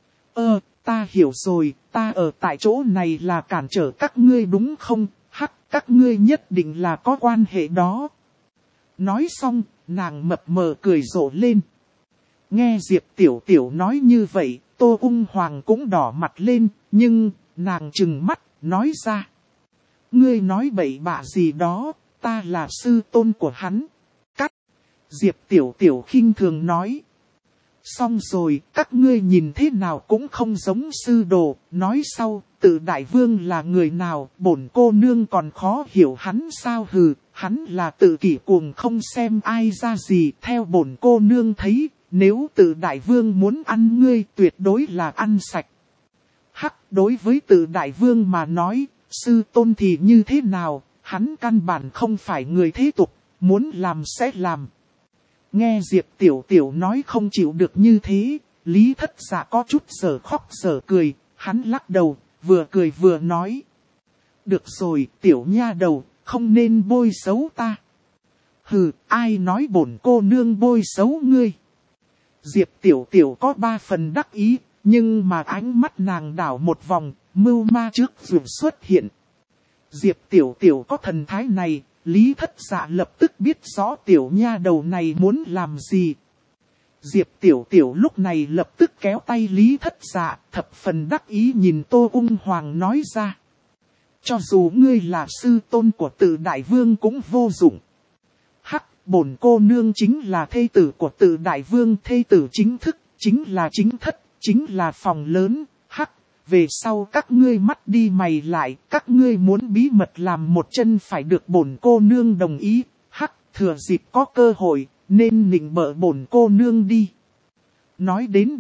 Ta hiểu rồi, ta ở tại chỗ này là cản trở các ngươi đúng không? Hắc, các ngươi nhất định là có quan hệ đó. Nói xong, nàng mập mờ cười rộ lên. Nghe Diệp Tiểu Tiểu nói như vậy, Tô Ung Hoàng cũng đỏ mặt lên, nhưng, nàng trừng mắt, nói ra. Ngươi nói bậy bạ gì đó, ta là sư tôn của hắn. Cắt. Diệp Tiểu Tiểu khinh thường nói. Xong rồi, các ngươi nhìn thế nào cũng không giống sư đồ, nói sau, Tự đại vương là người nào, bổn cô nương còn khó hiểu hắn sao hừ, hắn là tự kỷ cuồng không xem ai ra gì, theo bổn cô nương thấy, nếu Tự đại vương muốn ăn ngươi tuyệt đối là ăn sạch. Hắc, đối với Tự đại vương mà nói, sư tôn thì như thế nào, hắn căn bản không phải người thế tục, muốn làm sẽ làm. Nghe Diệp Tiểu Tiểu nói không chịu được như thế, Lý Thất Dạ có chút sở khóc sở cười, hắn lắc đầu, vừa cười vừa nói. Được rồi, Tiểu nha đầu, không nên bôi xấu ta. Hừ, ai nói bổn cô nương bôi xấu ngươi. Diệp Tiểu Tiểu có 3 phần đắc ý, nhưng mà ánh mắt nàng đảo một vòng, mưu ma trước vượt xuất hiện. Diệp Tiểu Tiểu có thần thái này, Lý Thất Dạ lập tức biết rõ tiểu nha đầu này muốn làm gì. Diệp Tiểu Tiểu lúc này lập tức kéo tay Lý Thất Dạ, thập phần đắc ý nhìn Tô Ung Hoàng nói ra. Cho dù ngươi là sư tôn của Tự đại vương cũng vô dụng. Hắc, bổn cô nương chính là thê tử của Tự đại vương, thê tử chính thức, chính là chính thất, chính là phòng lớn. Hắc, về sau các ngươi mắt đi mày lại, các ngươi muốn bí mật làm một chân phải được bổn cô nương đồng ý. Hắc, thừa dịp có cơ hội, nên nịnh bợ bổn cô nương đi. Nói đến đây,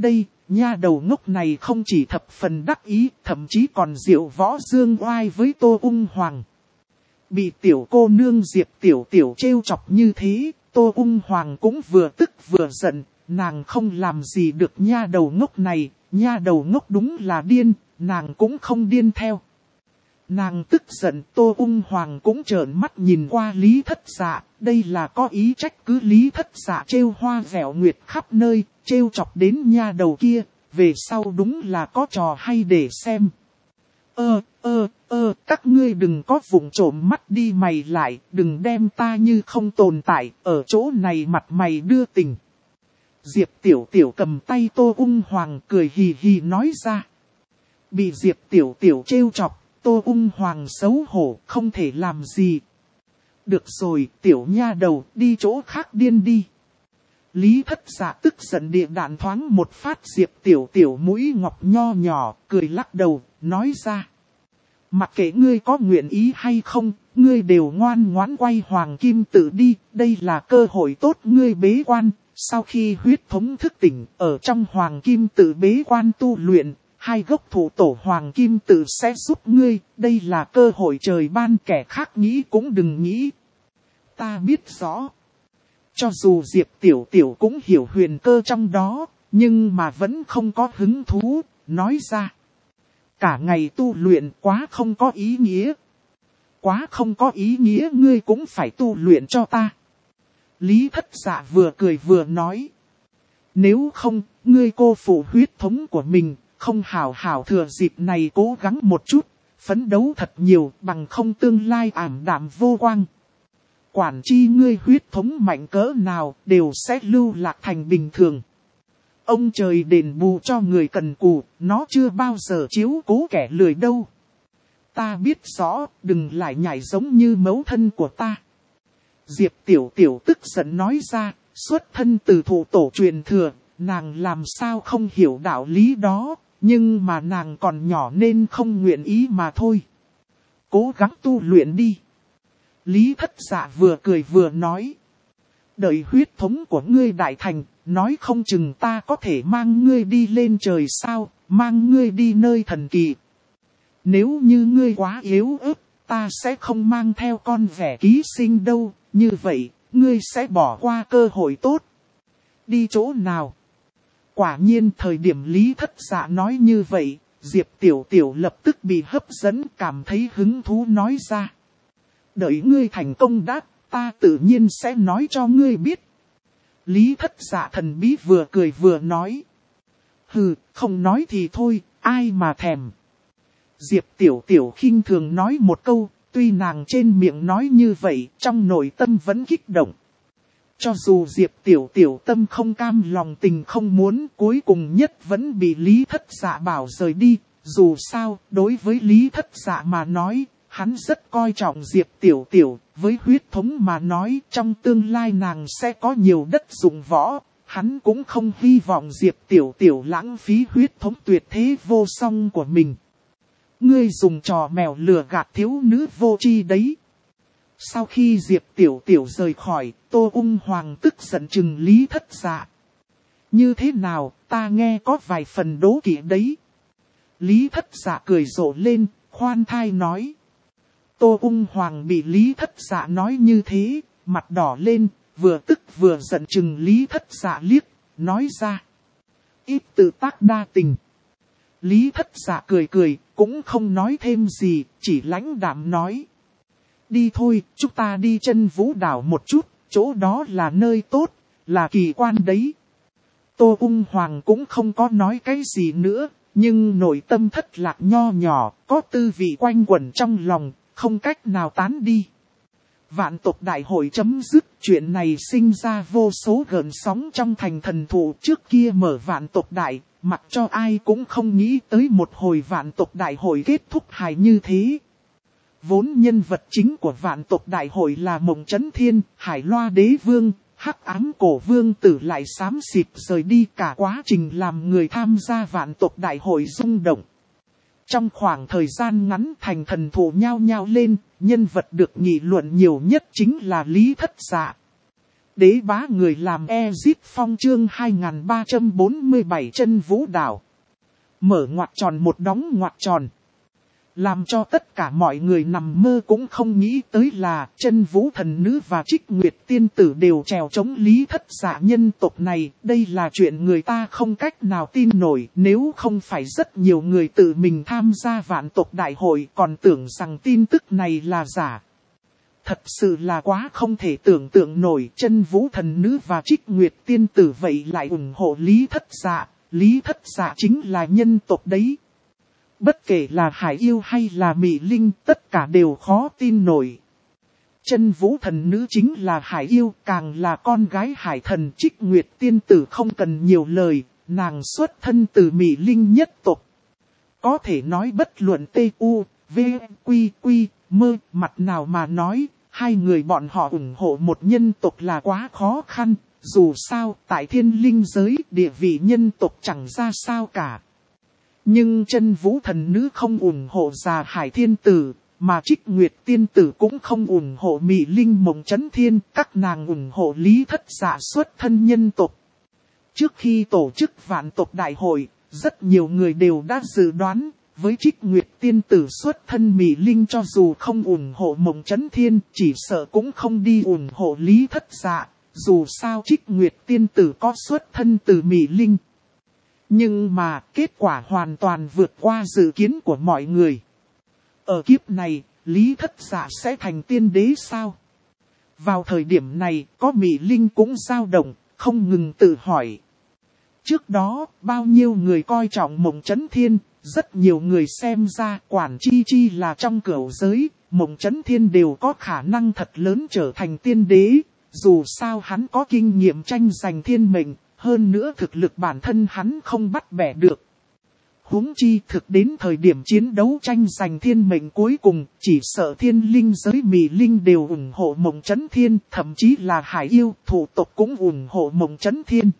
nha đầu ngốc này không chỉ thập phần đắc ý, thậm chí còn diệu võ dương oai với Tô Ung Hoàng. Bị tiểu cô nương Diệp Tiểu Tiểu trêu chọc như thế, Tô Ung Hoàng cũng vừa tức vừa giận, nàng không làm gì được nha đầu ngốc này, nha đầu ngốc đúng là điên, nàng cũng không điên theo. Nàng tức giận, Tô Ung Hoàng cũng trợn mắt nhìn qua Lý Thất Dạ, đây là có ý trách cứ Lý Thất Dạ trêu hoa vẻo nguyệt khắp nơi, trêu chọc đến nha đầu kia, về sau đúng là có trò hay để xem. Các ngươi đừng có vụng trộm mắt đi mày lại, đừng đem ta như không tồn tại, ở chỗ này mặt mày đưa tình. Diệp Tiểu Tiểu cầm tay Tô Ung Hoàng cười hì hì nói ra. Bị Diệp Tiểu Tiểu trêu chọc, Tô Ung Hoàng xấu hổ, không thể làm gì. Được rồi, tiểu nha đầu, đi chỗ khác điên đi. Lý Thất Dạ tức giận địa đạn thoáng một phát Diệp Tiểu Tiểu mũi ngọc nho nhỏ, cười lắc đầu, nói ra. Mặc kệ ngươi có nguyện ý hay không, ngươi đều ngoan ngoãn quay Hoàng Kim Tự đi, đây là cơ hội tốt ngươi bế quan. Sau khi huyết thống thức tỉnh, ở trong Hoàng Kim Tự bế quan tu luyện, hai gốc thủ tổ Hoàng Kim Tự sẽ giúp ngươi, đây là cơ hội trời ban, kẻ khác nghĩ cũng đừng nghĩ. Ta biết rõ. Cho dù Diệp Tiểu Tiểu cũng hiểu huyền cơ trong đó, nhưng mà vẫn không có hứng thú, nói ra. Cả ngày tu luyện quá không có ý nghĩa. Quá không có ý nghĩa, ngươi cũng phải tu luyện cho ta. Lý Thất Dạ vừa cười vừa nói. Nếu không, ngươi cô phụ huyết thống của mình, không hảo hảo thừa dịp này cố gắng một chút, phấn đấu thật nhiều, bằng không tương lai ảm đạm vô quang. Quản chi ngươi huyết thống mạnh cỡ nào, đều sẽ lưu lạc thành bình thường. Ông trời đền bù cho người cần cù, nó chưa bao giờ chiếu cố kẻ lười đâu. Ta biết rõ, đừng lại nhảy giống như mẫu thân của ta. Diệp Tiểu Tiểu tức giận nói ra, xuất thân từ thủ tổ truyền thừa, nàng làm sao không hiểu đạo lý đó, nhưng mà nàng còn nhỏ nên không nguyện ý mà thôi. Cố gắng tu luyện đi. Lý Thất Dạ vừa cười vừa nói. Đợi huyết thống của ngươi đại thành, nói không chừng ta có thể mang ngươi đi lên trời sao, mang ngươi đi nơi thần kỳ. Nếu như ngươi quá yếu ớt, ta sẽ không mang theo con vẻ ký sinh đâu, như vậy, ngươi sẽ bỏ qua cơ hội tốt. Đi chỗ nào? Quả nhiên thời điểm Lý Thất Dạ nói như vậy, Diệp Tiểu Tiểu lập tức bị hấp dẫn, cảm thấy hứng thú nói ra. Đợi ngươi thành công đã, ta tự nhiên sẽ nói cho ngươi biết. Lý Thất Dạ thần bí vừa cười vừa nói. Hừ, không nói thì thôi, ai mà thèm. Diệp Tiểu Tiểu khinh thường nói một câu, tuy nàng trên miệng nói như vậy, trong nội tâm vẫn kích động. Cho dù Diệp Tiểu Tiểu tâm không cam lòng tình không muốn, cuối cùng nhất vẫn bị Lý Thất Dạ bảo rời đi. Dù sao, đối với Lý Thất Dạ mà nói, hắn rất coi trọng Diệp Tiểu Tiểu, với huyết thống mà nói trong tương lai nàng sẽ có nhiều đất dụng võ. Hắn cũng không hy vọng Diệp Tiểu Tiểu lãng phí huyết thống tuyệt thế vô song của mình. Ngươi dùng trò mèo lừa gạt thiếu nữ vô tri đấy. Sau khi Diệp Tiểu Tiểu rời khỏi, Tô Ung Hoàng tức giận chừng Lý Thất Dạ. Như thế nào, ta nghe có vài phần đố kỵ đấy. Lý Thất Dạ cười rộ lên, khoan thai nói. Tô Ung Hoàng bị Lý Thất Dạ nói như thế, mặt đỏ lên, vừa tức vừa giận chừng Lý Thất Dạ liếc, nói ra. Ít tự tác đa tình. Lý Thất Dạ cười cười, cũng không nói thêm gì, chỉ lãnh đạm nói. Đi thôi, chúng ta đi Chân Vũ Đảo một chút, chỗ đó là nơi tốt, là kỳ quan đấy. Tô Ung Hoàng cũng không có nói cái gì nữa, nhưng nội tâm thất lạc nho nhỏ, có tư vị quanh quẩn trong lòng, không cách nào tán đi. Vạn tộc đại hội chấm dứt, chuyện này sinh ra vô số gợn sóng trong thành thần thụ. Trước kia mở vạn tộc đại, mặc cho ai cũng không nghĩ tới một hồi vạn tộc đại hội kết thúc hài như thế. Vốn nhân vật chính của vạn tộc đại hội là Mộng Chấn Thiên, Hải Loa Đế Vương, Hắc Ám Cổ Vương Tử lại xám xịt rời đi, cả quá trình làm người tham gia vạn tộc đại hội rung động. Trong khoảng thời gian ngắn thành thần thụ nhao nhao lên, nhân vật được nghị luận nhiều nhất chính là Lý Thất Dạ. Đế bá người làm Ezit Phong chương 2347 chân vũ đảo. Mở ngoặc tròn một đóng ngoặc tròn. Làm cho tất cả mọi người nằm mơ cũng không nghĩ tới là chân vũ thần nữ và Trích Nguyệt tiên tử đều trèo chống Lý Thất Dạ nhân tộc này. Đây là chuyện người ta không cách nào tin nổi, nếu không phải rất nhiều người tự mình tham gia vạn tộc đại hội còn tưởng rằng tin tức này là giả. Thật sự là quá không thể tưởng tượng nổi, chân vũ thần nữ và Trích Nguyệt tiên tử vậy lại ủng hộ Lý Thất Dạ. Lý Thất Dạ chính là nhân tộc đấy. Bất kể là hải yêu hay là mị linh, tất cả đều khó tin nổi. Chân vũ thần nữ chính là hải yêu, càng là con gái hải thần. Trích Nguyệt tiên tử không cần nhiều lời, nàng xuất thân từ mị linh nhất tộc. Có thể nói bất luận T.U. V. Quy. Mơ mặt nào mà nói, hai người bọn họ ủng hộ một nhân tộc là quá khó khăn. Dù sao, tại thiên linh giới, địa vị nhân tộc chẳng ra sao cả. Nhưng chân vũ thần nữ không ủng hộ già hải thiên tử, mà Trích Nguyệt tiên tử cũng không ủng hộ mị linh mộng chấn thiên, các nàng ủng hộ Lý Thất Dạ xuất thân nhân tộc. Trước khi tổ chức vạn tộc đại hội, rất nhiều người đều đã dự đoán, với Trích Nguyệt tiên tử xuất thân mị linh cho dù không ủng hộ mộng chấn thiên, chỉ sợ cũng không đi ủng hộ Lý Thất Dạ, dù sao Trích Nguyệt tiên tử có xuất thân từ mị linh. Nhưng mà kết quả hoàn toàn vượt qua dự kiến của mọi người. Ở kiếp này, Lý Thất Dạ sẽ thành tiên đế sao? Vào thời điểm này, có mị linh cũng dao động, không ngừng tự hỏi. Trước đó, bao nhiêu người coi trọng mộng chấn thiên, rất nhiều người xem ra quản chi là trong cửu giới, mộng chấn thiên đều có khả năng thật lớn trở thành tiên đế. Dù sao hắn có kinh nghiệm tranh giành thiên mệnh. Hơn nữa thực lực bản thân hắn không bắt bẻ được. Huống chi thực đến thời điểm chiến đấu tranh giành thiên mệnh cuối cùng, chỉ sợ thiên linh giới mị linh đều ủng hộ mộng chấn thiên, thậm chí là hải yêu, thủ tộc cũng ủng hộ mộng chấn thiên.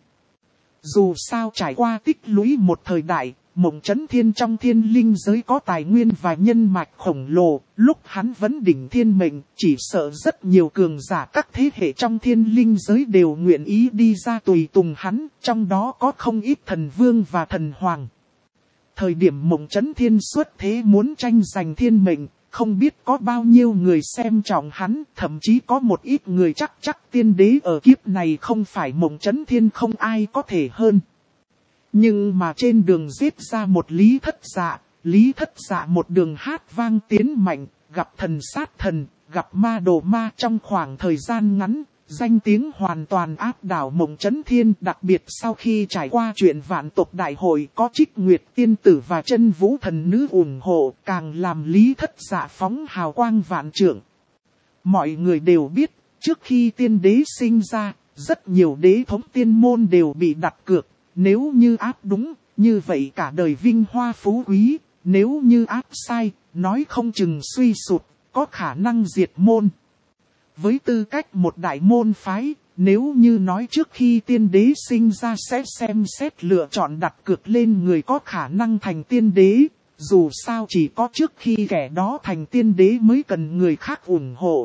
Dù sao trải qua tích lũy một thời đại, mộng chấn thiên trong thiên linh giới có tài nguyên và nhân mạch khổng lồ, lúc hắn vẫn đỉnh thiên mệnh, chỉ sợ rất nhiều cường giả các thế hệ trong thiên linh giới đều nguyện ý đi ra tùy tùng hắn, trong đó có không ít thần vương và thần hoàng. Thời điểm mộng chấn thiên xuất thế muốn tranh giành thiên mệnh, không biết có bao nhiêu người xem trọng hắn, thậm chí có một ít người chắc tiên đế ở kiếp này không phải mộng chấn thiên không ai có thể hơn. Nhưng mà trên đường giết ra một Lý Thất Dạ một đường hát vang tiến mạnh, gặp thần sát thần, gặp ma đồ ma trong khoảng thời gian ngắn, danh tiếng hoàn toàn áp đảo mộng chấn thiên. Đặc biệt sau khi trải qua chuyện vạn tộc đại hội có Trích Nguyệt tiên tử và chân vũ thần nữ ủng hộ, càng làm Lý Thất Dạ phóng hào quang vạn trượng. Mọi người đều biết, trước khi tiên đế sinh ra, rất nhiều đế thống tiên môn đều bị đặt cược. Nếu như áp đúng, như vậy cả đời vinh hoa phú quý, nếu như áp sai, nói không chừng suy sụp, có khả năng diệt môn. Với tư cách một đại môn phái, nếu như nói trước khi tiên đế sinh ra sẽ xem xét lựa chọn đặt cược lên người có khả năng thành tiên đế, dù sao chỉ có trước khi kẻ đó thành tiên đế mới cần người khác ủng hộ.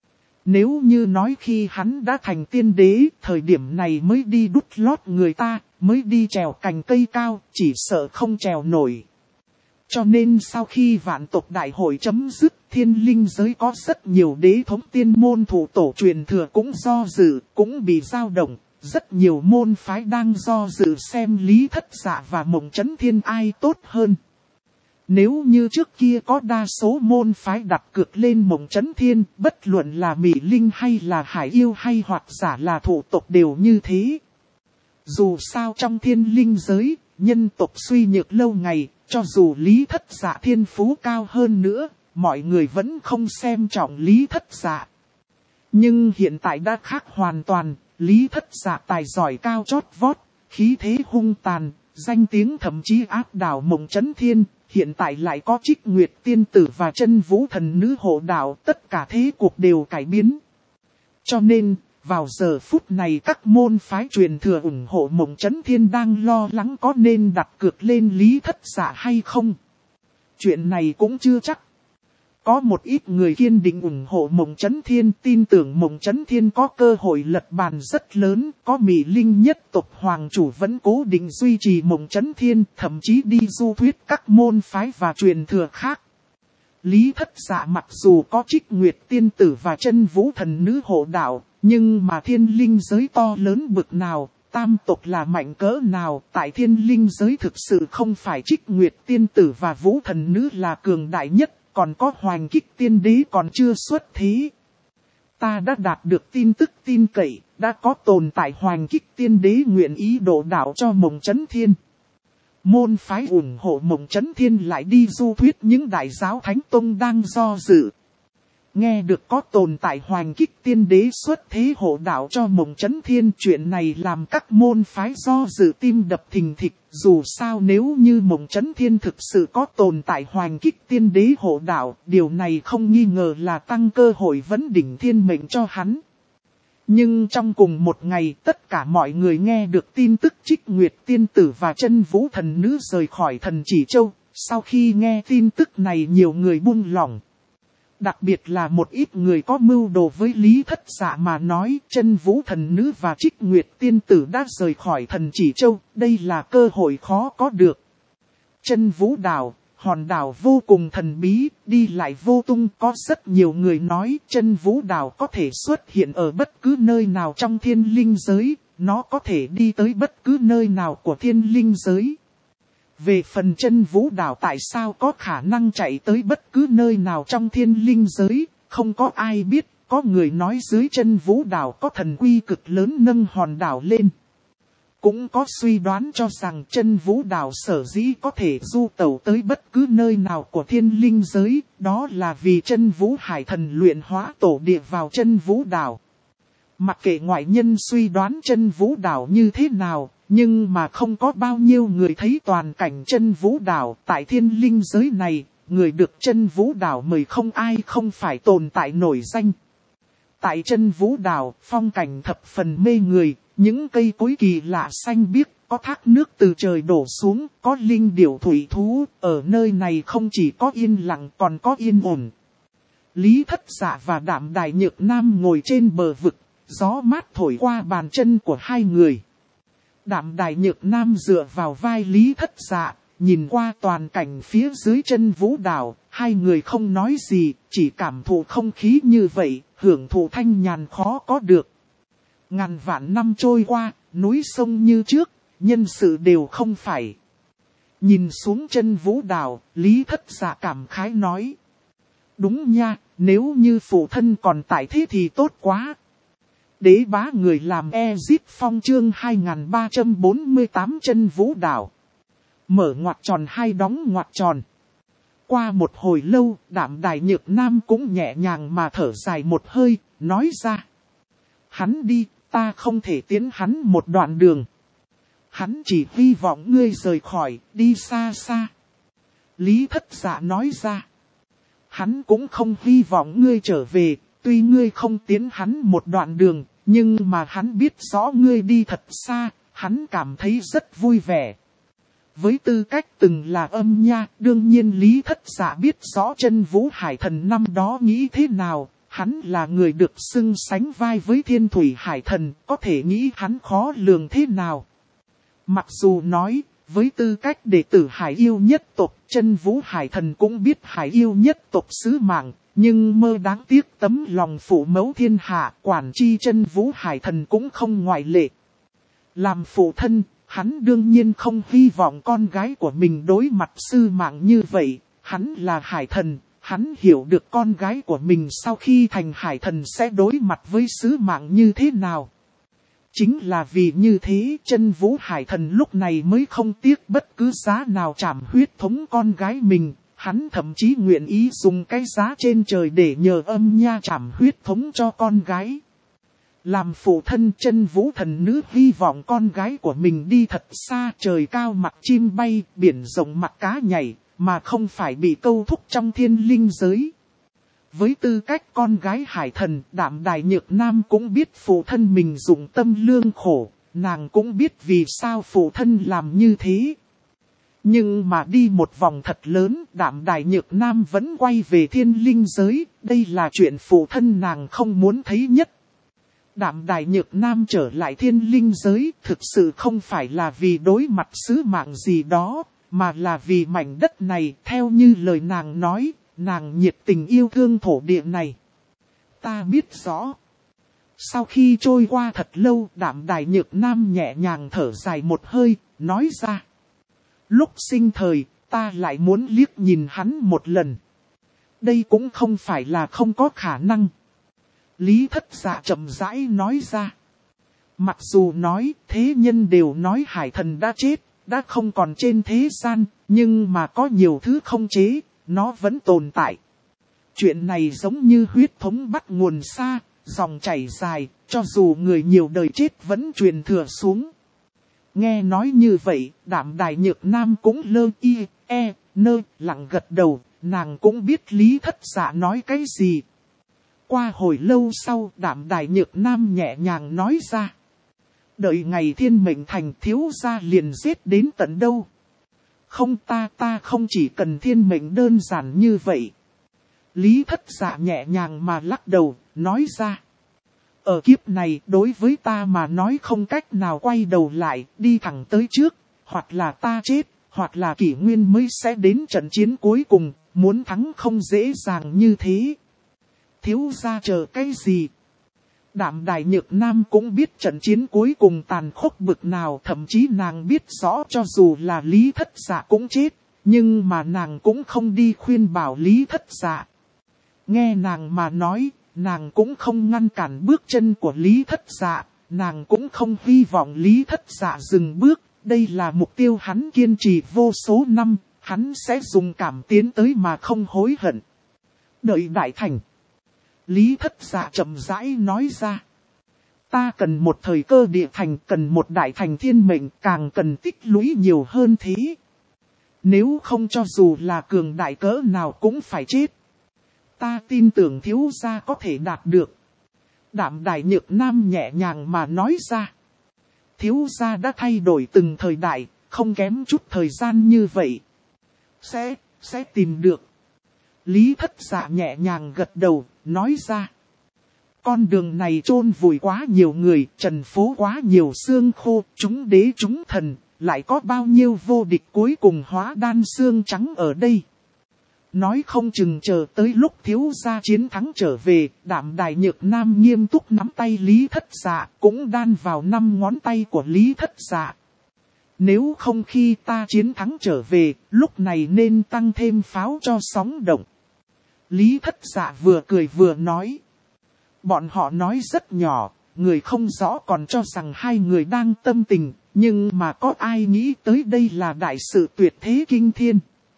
Nếu như nói khi hắn đã thành tiên đế, thời điểm này mới đi đút lót người ta, mới đi trèo cành cây cao, chỉ sợ không trèo nổi. Cho nên sau khi vạn tộc đại hội chấm dứt, thiên linh giới có rất nhiều đế thống tiên môn thủ tổ truyền thừa cũng do dự, cũng bị dao động. Rất nhiều môn phái đang do dự xem Lý Thất Dạ và mộng chấn thiên ai tốt hơn. Nếu như trước kia có đa số môn phái đặt cược lên mộng chấn thiên, bất luận là mị linh hay là hải yêu hay hoặc giả là thủ tộc đều như thế. Dù sao trong thiên linh giới, nhân tộc suy nhược lâu ngày, cho dù Lý Thất Dạ thiên phú cao hơn nữa, mọi người vẫn không xem trọng Lý Thất Dạ. Nhưng hiện tại đã khác hoàn toàn, Lý Thất Dạ tài giỏi cao chót vót, khí thế hung tàn, danh tiếng thậm chí áp đảo mộng chấn thiên. Hiện tại lại có Trích Nguyệt tiên tử và chân vũ thần nữ hộ đạo, tất cả thế cuộc đều cải biến. Cho nên, vào giờ phút này các môn phái truyền thừa ủng hộ mộng chấn thiên đang lo lắng có nên đặt cược lên Lý Thất Dạ hay không. Chuyện này cũng chưa chắc. Có một ít người kiên định ủng hộ Mộng Chấn Thiên, tin tưởng Mộng Chấn Thiên có cơ hội lật bàn rất lớn, có Mỹ Linh nhất tộc hoàng chủ vẫn cố định duy trì Mộng Chấn Thiên, thậm chí đi du thuyết các môn phái và truyền thừa khác. Lý Thất Dạ mặc dù có Trích Nguyệt tiên tử và Chân Vũ thần nữ hộ đạo, nhưng mà thiên linh giới to lớn bực nào, tam tộc là mạnh cỡ nào, tại thiên linh giới thực sự không phải Trích Nguyệt tiên tử và Vũ thần nữ là cường đại nhất, còn có Hoành Kích tiên đế còn chưa xuất thế. Ta đã đạt được tin tức tin cậy, đã có tồn tại Hoành Kích tiên đế nguyện ý độ đạo cho Mộng Chấn Thiên. Môn phái ủng hộ Mộng Chấn Thiên lại đi du thuyết những đại giáo thánh tông đang do dự. Nghe được có tồn tại Hoành Kích tiên đế xuất thế hộ đạo cho Mộng Chấn Thiên, chuyện này làm các môn phái do dự tim đập thình thịch. Dù sao nếu như Mộng Chấn Thiên thực sự có tồn tại Hoành Kích tiên đế hộ đạo, điều này không nghi ngờ là tăng cơ hội vấn đỉnh thiên mệnh cho hắn. Nhưng trong cùng một ngày, tất cả mọi người nghe được tin tức Trích Nguyệt tiên tử và Chân Vũ thần nữ rời khỏi Thần Chỉ Châu. Sau khi nghe tin tức này, nhiều người buông lỏng. Đặc biệt là một ít người có mưu đồ với Lý Thất Dạ mà nói, Chân Vũ thần nữ và Trích Nguyệt tiên tử đã rời khỏi Thần Chỉ Châu, đây là cơ hội khó có được. Chân Vũ đảo, hòn đảo vô cùng thần bí, đi lại vô tung, có rất nhiều người nói Chân Vũ đảo có thể xuất hiện ở bất cứ nơi nào trong thiên linh giới, nó có thể đi tới bất cứ nơi nào của thiên linh giới. Về phần Chân Vũ đảo tại sao có khả năng chạy tới bất cứ nơi nào trong thiên linh giới, không có ai biết, có người nói dưới Chân Vũ đảo có thần uy cực lớn nâng hòn đảo lên. Cũng có suy đoán cho rằng Chân Vũ đảo sở dĩ có thể du tẩu tới bất cứ nơi nào của thiên linh giới, đó là vì Chân Vũ hải thần luyện hóa tổ địa vào Chân Vũ đảo. Mặc kệ ngoại nhân suy đoán Chân Vũ đảo như thế nào, nhưng mà không có bao nhiêu người thấy toàn cảnh Chân Vũ đảo. Tại thiên linh giới này, người được Chân Vũ đảo mời không ai không phải tồn tại nổi danh. Tại Chân Vũ đảo, phong cảnh thập phần mê người, những cây cối kỳ lạ xanh biếc, có thác nước từ trời đổ xuống, có linh điểu thủy thú, ở nơi này không chỉ có yên lặng còn có yên ổn. Lý Thất Dạ và Đạm Đài Nhược Nam ngồi trên bờ vực, gió mát thổi qua bàn chân của hai người. Đạm Đài Nhược Nam dựa vào vai Lý Thất Dạ, nhìn qua toàn cảnh phía dưới Chân Vũ đảo, hai người không nói gì, chỉ cảm thụ không khí như vậy, hưởng thụ thanh nhàn khó có được. Ngàn vạn năm trôi qua, núi sông như trước, nhân sự đều không phải. Nhìn xuống Chân Vũ đảo, Lý Thất Dạ cảm khái nói. Đúng nha, nếu như phụ thân còn tại thế thì tốt quá. Đế bá người làm Egypt phong chương 2348 Chân Vũ đảo. Mở ngoặc tròn hai đóng ngoặc tròn. Qua một hồi lâu, Đạm Đài Nhược Nam cũng nhẹ nhàng mà thở dài một hơi, nói ra. Hắn đi, ta không thể tiến hắn một đoạn đường. Hắn chỉ hy vọng ngươi rời khỏi, đi xa xa. Lý Thất Dạ nói ra. Hắn cũng không hy vọng ngươi trở về, tuy ngươi không tiến hắn một đoạn đường, nhưng mà hắn biết rõ ngươi đi thật xa, hắn cảm thấy rất vui vẻ. Với tư cách từng là âm nha, đương nhiên Lý Thất Dạ biết rõ Chân Vũ hải thần năm đó nghĩ thế nào. Hắn là người được xưng sánh vai với Thiên Thủy hải thần, có thể nghĩ hắn khó lường thế nào. Mặc dù nói, với tư cách đệ tử hải yêu nhất tộc, Chân Vũ hải thần cũng biết hải yêu nhất tộc sứ mạng, nhưng mơ đáng tiếc tấm lòng phụ mẫu thiên hạ, quản chi Chân Vũ hải thần cũng không ngoại lệ. Làm phụ thân, hắn đương nhiên không hy vọng con gái của mình đối mặt sư mạng như vậy, hắn là hải thần. Hắn hiểu được con gái của mình sau khi thành hải thần sẽ đối mặt với sứ mạng như thế nào. Chính là vì như thế Chân Vũ hải thần lúc này mới không tiếc bất cứ giá nào trảm huyết thống con gái mình. Hắn thậm chí nguyện ý dùng cái giá trên trời để nhờ âm nha trảm huyết thống cho con gái. Làm phụ thân Chân Vũ thần nữ hy vọng con gái của mình đi thật xa, trời cao mặc chim bay, biển rộng mặc cá nhảy. Mà không phải bị câu thúc trong thiên linh giới. Với tư cách con gái hải thần, Đạm Đài Nhược Nam cũng biết phụ thân mình dụng tâm lương khổ, nàng cũng biết vì sao phụ thân làm như thế. Nhưng mà đi một vòng thật lớn, Đạm Đài Nhược Nam vẫn quay về thiên linh giới, đây là chuyện phụ thân nàng không muốn thấy nhất. Đạm Đài Nhược Nam trở lại thiên linh giới thực sự không phải là vì đối mặt sứ mạng gì đó, mà là vì mảnh đất này, theo như lời nàng nói, nàng nhiệt tình yêu thương thổ địa này. Ta biết rõ. Sau khi trôi qua thật lâu, Đạm Đài Nhược Nam nhẹ nhàng thở dài một hơi, nói ra. Lúc sinh thời, ta lại muốn liếc nhìn hắn một lần. Đây cũng không phải là không có khả năng. Lý Thất Dạ chậm rãi nói ra. Mặc dù nói thế nhân đều nói hải thần đã chết, đã không còn trên thế gian, nhưng mà có nhiều thứ không chế, nó vẫn tồn tại. Chuyện này giống như huyết thống bắt nguồn xa, dòng chảy dài, cho dù người nhiều đời chết vẫn truyền thừa xuống. Nghe nói như vậy, Đạm Đài Nhược Nam cũng lặng gật đầu, nàng cũng biết Lý Thất Dạ nói cái gì. Qua hồi lâu sau, Đạm Đài Nhược Nam nhẹ nhàng nói ra. Đợi ngày thiên mệnh thành, thiếu gia liền giết đến tận đâu. Không, ta không chỉ cần thiên mệnh đơn giản như vậy. Lý Thất Dạ nhẹ nhàng mà lắc đầu, nói ra. Ở kiếp này, đối với ta mà nói không cách nào quay đầu lại, đi thẳng tới trước, hoặc là ta chết, hoặc là kỷ nguyên mới sẽ đến trận chiến cuối cùng, muốn thắng không dễ dàng như thế. Thiếu gia chờ cái gì? Đạm Đài Nhược Nam cũng biết trận chiến cuối cùng tàn khốc bực nào, thậm chí nàng biết rõ cho dù là Lý Thất Dạ cũng chết, nhưng mà nàng cũng không đi khuyên bảo Lý Thất Dạ. Nghe nàng mà nói, nàng cũng không ngăn cản bước chân của Lý Thất Dạ, nàng cũng không hy vọng Lý Thất Dạ dừng bước, đây là mục tiêu hắn kiên trì vô số năm, hắn sẽ dùng cảm tiến tới mà không hối hận. Đợi đại thành. Lý Thất Dạ chậm rãi nói ra. Ta cần một thời cơ địa thành, cần một đại thành thiên mệnh, càng cần tích lũy nhiều hơn thế. Nếu không cho dù là cường đại cỡ nào cũng phải chết. Ta tin tưởng thiếu gia có thể đạt được. Đạm Đài Nhược Nam nhẹ nhàng mà nói ra. Thiếu gia đã thay đổi từng thời đại, không kém chút thời gian như vậy. Sẽ tìm được. Lý Thất Dạ nhẹ nhàng gật đầu, nói ra. Con đường này chôn vùi quá nhiều người, trần phố quá nhiều xương khô, chúng đế chúng thần, lại có bao nhiêu vô địch cuối cùng hóa đan xương trắng ở đây. Nói không chừng chờ tới lúc thiếu gia chiến thắng trở về, Đạm Đài Nhược Nam nghiêm túc nắm tay Lý Thất Dạ, cũng đan vào 5 ngón tay của Lý Thất Dạ. Nếu không khi ta chiến thắng trở về, lúc này nên tăng thêm pháo cho sóng động. Lý Thất Dạ vừa cười vừa nói. Bọn họ nói rất nhỏ, người không rõ còn cho rằng hai người đang tâm tình, nhưng mà có ai nghĩ tới đây là đại sự tuyệt thế kinh thiên.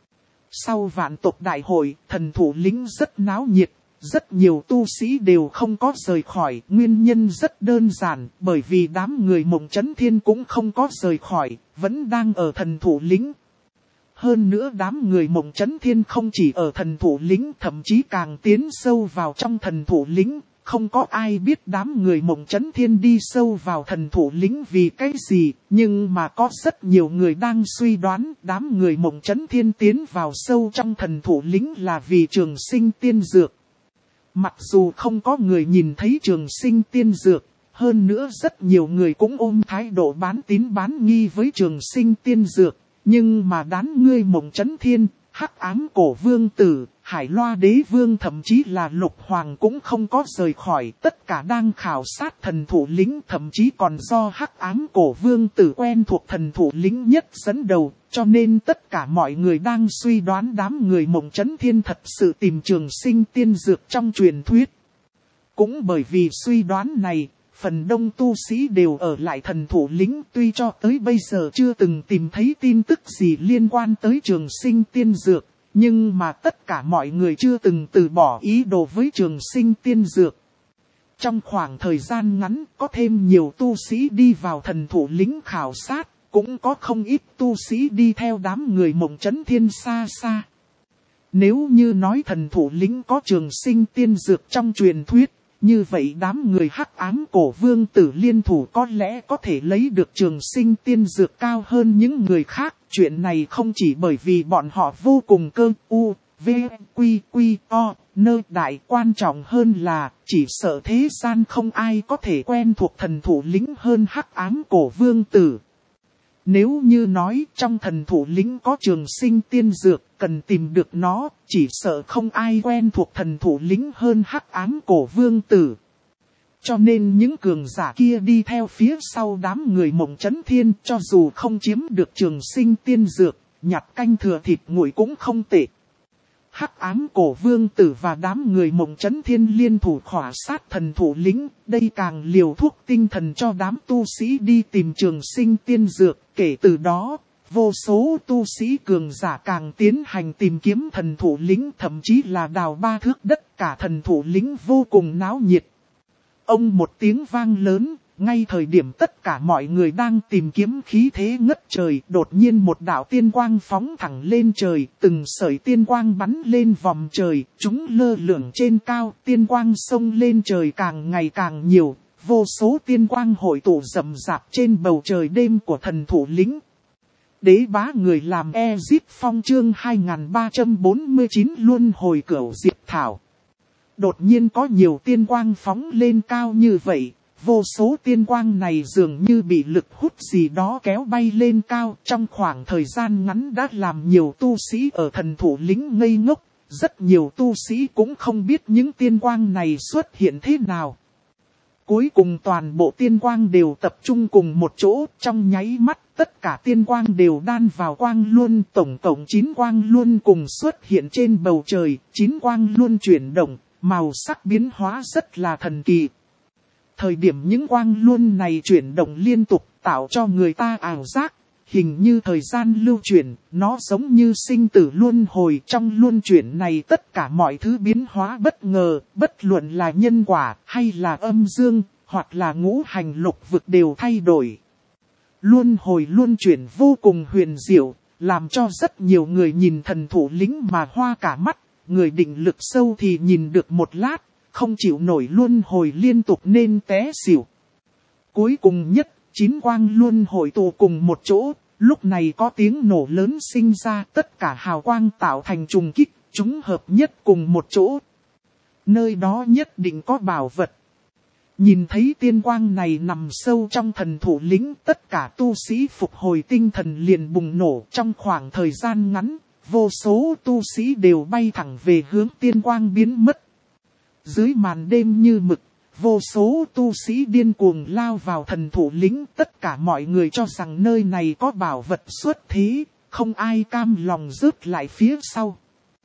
Sau vạn tộc đại hội, thần thủ lĩnh rất náo nhiệt, rất nhiều tu sĩ đều không có rời khỏi, nguyên nhân rất đơn giản, bởi vì đám người Mộng Chấn Thiên cũng không có rời khỏi, vẫn đang ở thần thủ lĩnh. Hơn nữa đám người Mộng Chấn Thiên không chỉ ở thần thủ lĩnh, thậm chí càng tiến sâu vào trong thần thủ lĩnh. Không có ai biết đám người Mộng Chấn Thiên đi sâu vào thần thủ lĩnh vì cái gì, nhưng mà có rất nhiều người đang suy đoán đám người Mộng Chấn Thiên tiến vào sâu trong thần thủ lĩnh là vì Trường Sinh Tiên Dược. Mặc dù không có người nhìn thấy Trường Sinh Tiên Dược, hơn nữa rất nhiều người cũng ôm thái độ bán tín bán nghi với Trường Sinh Tiên Dược, nhưng mà đám người Mộng Chấn Thiên, Hắc Ám Cổ Vương Tử, Hải Loa Đế Vương thậm chí là Lục Hoàng cũng không có rời khỏi, tất cả đang khảo sát thần thủ lĩnh, thậm chí còn do Hắc Ám Cổ Vương Tử quen thuộc thần thủ lĩnh nhất dẫn đầu, cho nên tất cả mọi người đang suy đoán đám người Mộng Chấn Thiên thật sự tìm Trường Sinh Tiên Dược trong truyền thuyết. Cũng bởi vì suy đoán này, phần đông tu sĩ đều ở lại thần thủ lĩnh, tuy cho tới bây giờ chưa từng tìm thấy tin tức gì liên quan tới Trường Sinh Tiên Dược. Nhưng mà tất cả mọi người chưa từng từ bỏ ý đồ với Trường Sinh Tiên Dược. Trong khoảng thời gian ngắn có thêm nhiều tu sĩ đi vào thần thủ lĩnh khảo sát, cũng có không ít tu sĩ đi theo đám người Mộng Chấn Thiên xa xa. Nếu như nói thần thủ lĩnh có Trường Sinh Tiên Dược trong truyền thuyết, Như vậy đám người hắc ám cổ vương tử liên thủ có lẽ có thể lấy được trường sinh tiên dược cao hơn những người khác. Chuyện này không chỉ bởi vì bọn họ vô cùng cơ u, v, quy, quy, o, nơ đại, quan trọng hơn là chỉ sợ thế gian không ai có thể quen thuộc thần thủ lĩnh hơn hắc ám cổ vương tử. Nếu như nói trong thần thủ lĩnh có trường sinh tiên dược, cần tìm được nó, chỉ sợ không ai quen thuộc thần thủ lĩnh hơn hắc ám cổ vương tử. Cho nên những cường giả kia đi theo phía sau đám người Mộng Chấn Thiên, cho dù không chiếm được trường sinh tiên dược, nhặt canh thừa thịt nguội cũng không tệ. Hắc ám cổ vương tử và đám người Mộng Chấn Thiên liên thủ khỏa sát thần thủ lĩnh, đây càng liều thuốc tinh thần cho đám tu sĩ đi tìm trường sinh tiên dược. Kể từ đó, vô số tu sĩ cường giả càng tiến hành tìm kiếm thần thủ lĩnh, thậm chí là đào 3 thước đất, cả thần thủ lĩnh vô cùng náo nhiệt. Ông một tiếng vang lớn, ngay thời điểm tất cả mọi người đang tìm kiếm khí thế ngất trời, đột nhiên một đạo tiên quang phóng thẳng lên trời, từng sợi tiên quang bắn lên vòm trời, chúng lơ lửng trên cao, tiên quang xông lên trời càng ngày càng nhiều, vô số tiên quang hội tụ rậm rạp trên bầu trời đêm của thần thủ lĩnh. Đế bá người làm Ezip Phong chương 2349 luân hồi cửu diệp thảo. Đột nhiên có nhiều tiên quang phóng lên cao như vậy, vô số tiên quang này dường như bị lực hút gì đó kéo bay lên cao. Trong khoảng thời gian ngắn đã làm nhiều tu sĩ ở thần thủ lĩnh ngây ngốc, rất nhiều tu sĩ cũng không biết những tiên quang này xuất hiện thế nào. Cuối cùng toàn bộ tiên quang đều tập trung cùng một chỗ, trong nháy mắt tất cả tiên quang đều đan vào quang luân, tổng cộng 9 quang luân cùng xuất hiện trên bầu trời, 9 quang luân chuyển động, màu sắc biến hóa rất là thần kỳ. Thời điểm những quang luân này chuyển động liên tục tạo cho người ta ảo giác, hình như thời gian lưu chuyển, nó giống như sinh tử luân hồi. Trong luân chuyển này tất cả mọi thứ biến hóa bất ngờ, bất luận là nhân quả hay là âm dương, hoặc là ngũ hành lục vực đều thay đổi. Luân hồi luân chuyển vô cùng huyền diệu, làm cho rất nhiều người nhìn thần thủ lĩnh mà hoa cả mắt, người định lực sâu thì nhìn được một lát, không chịu nổi luân hồi liên tục nên té xỉu. Cuối cùng nhất, 9 quang luân hồi tụ cùng một chỗ, lúc này có tiếng nổ lớn sinh ra, tất cả hào quang tạo thành trùng kích, chúng hợp nhất cùng một chỗ. Nơi đó nhất định có bảo vật. Nhìn thấy tiên quang này nằm sâu trong thần thủ lĩnh, tất cả tu sĩ phục hồi tinh thần liền bùng nổ. Trong khoảng thời gian ngắn, vô số tu sĩ đều bay thẳng về hướng tiên quang biến mất. Dưới màn đêm như mực, vô số tu sĩ điên cuồng lao vào thần thủ lĩnh. Tất cả mọi người cho rằng nơi này có bảo vật xuất thế, không ai cam lòng rớt lại phía sau.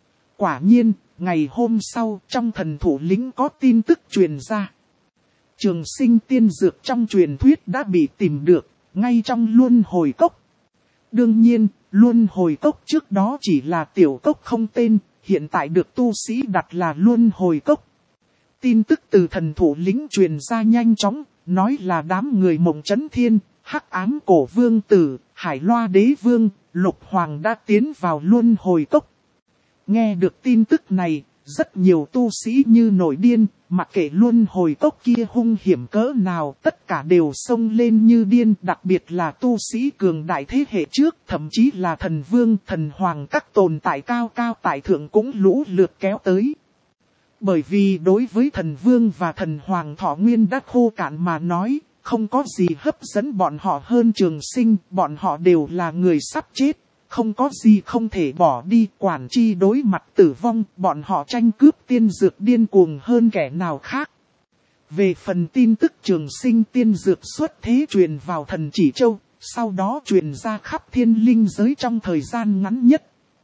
Quả nhiên, ngày hôm sau trong thần thủ lĩnh có tin tức truyền ra. Trường sinh tiên dược trong truyền thuyết đã bị tìm được, ngay trong luân hồi cốc. Đương nhiên, luân hồi cốc trước đó chỉ là tiểu cốc không tên, hiện tại được tu sĩ đặt là luân hồi cốc. Tin tức từ thần thủ lĩnh truyền ra nhanh chóng, nói là đám người Mộng Chấn Thiên, hắc ám cổ vương tử, Hải Loa đế vương, Lục Hoàng đã tiến vào luân hồi cốc. Nghe được tin tức này, rất nhiều tu sĩ như nổi điên, mặc kệ luân hồi cốc kia hung hiểm cỡ nào, tất cả đều xông lên như điên, đặc biệt là tu sĩ cường đại thế hệ trước, thậm chí là thần vương, thần hoàng các tồn tại cao cao tại thượng cũng lũ lượt kéo tới. Bởi vì đối với thần vương và thần hoàng thọ nguyên đã khô cạn mà nói, không có gì hấp dẫn bọn họ hơn trường sinh, bọn họ đều là người sắp chết. Không có gì không thể bỏ đi, quản chi đối mặt tử vong, bọn họ tranh cướp tiên dược điên cuồng hơn kẻ nào khác. Về phần tin tức trường sinh tiên dược xuất thế truyền vào thần chỉ châu, sau đó truyền ra khắp thiên linh giới trong thời gian ngắn nhất.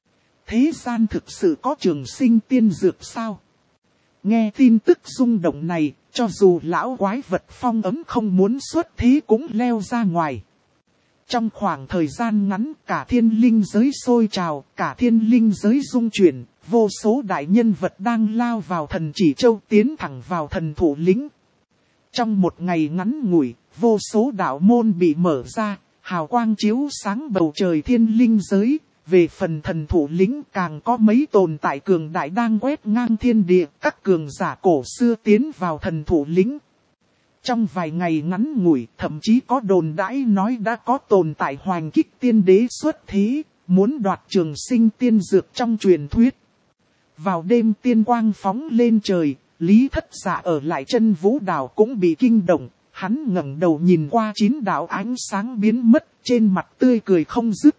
Thế gian thực sự có trường sinh tiên dược sao? Nghe tin tức rung động này, cho dù lão quái vật phong ấm không muốn xuất thế cũng leo ra ngoài. Trong khoảng thời gian ngắn cả thiên linh giới sôi trào, cả thiên linh giới rung chuyển, vô số đại nhân vật đang lao vào thần chỉ châu tiến thẳng vào thần thủ lĩnh. Trong một ngày ngắn ngủi, vô số đạo môn bị mở ra, hào quang chiếu sáng bầu trời thiên linh giới, Về phần thần thủ lĩnh càng có mấy tồn tại cường đại đang quét ngang thiên địa, các cường giả cổ xưa tiến vào thần thủ lĩnh. Trong vài ngày ngắn ngủi, thậm chí có đồn đãi nói đã có tồn tại hoành kích tiên đế xuất thế, muốn đoạt trường sinh tiên dược trong truyền thuyết. Vào đêm tiên quang phóng lên trời, Lý Thất Dạ ở lại chân vũ đảo cũng bị kinh động, hắn ngẩng đầu nhìn qua 9 đạo ánh sáng biến mất, trên mặt tươi cười không dứt.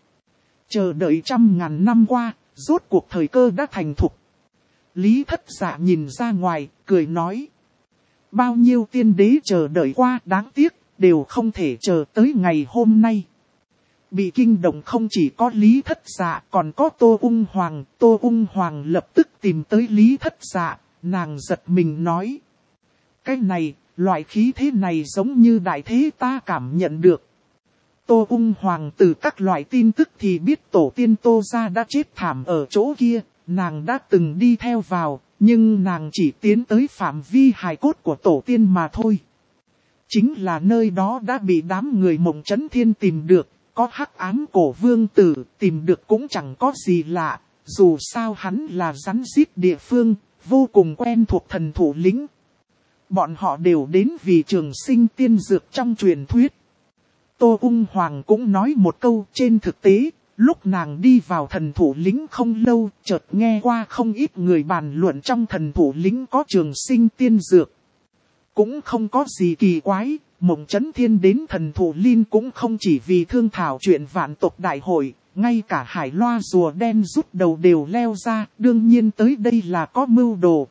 Chờ đợi 100.000 năm qua, rốt cuộc thời cơ đã thành thục. Lý Thất Dạ nhìn ra ngoài, cười nói. Bao nhiêu tiên đế chờ đợi qua, đáng tiếc, đều không thể chờ tới ngày hôm nay. Bị kinh động không chỉ có Lý Thất Dạ, còn có Tô Ung Hoàng. Tô Ung Hoàng lập tức tìm tới Lý Thất Dạ, nàng giật mình nói. Cái này, loại khí thế này giống như đại thế ta cảm nhận được. Tô Ung Hoàng từ các loại tin tức thì biết tổ tiên Tô gia đã chết thảm ở chỗ kia, nàng đã từng đi theo vào, nhưng nàng chỉ tiến tới phạm vi hài cốt của tổ tiên mà thôi. Chính là nơi đó đã bị đám người Mộng Chấn Thiên tìm được, có hắc ám cổ vương tử, tìm được cũng chẳng có gì lạ, dù sao hắn là rắn rít địa phương, vô cùng quen thuộc thần thủ lĩnh. Bọn họ đều đến vì trường sinh tiên dược trong truyền thuyết. Tô Ung Hoàng cũng nói một câu, trên thực tế, lúc nàng đi vào thần thủ lĩnh không lâu, chợt nghe qua không ít người bàn luận trong thần thủ lĩnh có trường sinh tiên dược. Cũng không có gì kỳ quái, Mộng Chấn Thiên đến thần thủ linh cũng không chỉ vì thương thảo chuyện vạn tộc đại hội, ngay cả hải loa rùa đen rút đầu đều leo ra, đương nhiên tới đây là có mưu đồ.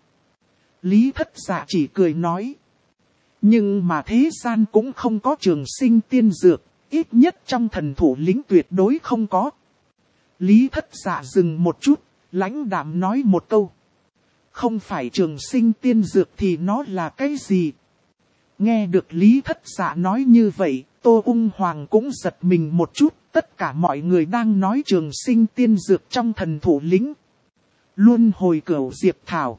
Lý Thất Dạ chỉ cười nói. Nhưng mà thế gian cũng không có trường sinh tiên dược, ít nhất trong thần thủ lĩnh tuyệt đối không có. Lý Thất Dạ dừng một chút, lãnh đạm nói một câu. Không phải trường sinh tiên dược thì nó là cái gì? Nghe được Lý Thất Dạ nói như vậy, Tô Ung Hoàng cũng giật mình một chút, tất cả mọi người đang nói trường sinh tiên dược trong thần thủ lĩnh. Luân hồi cửu diệp thảo.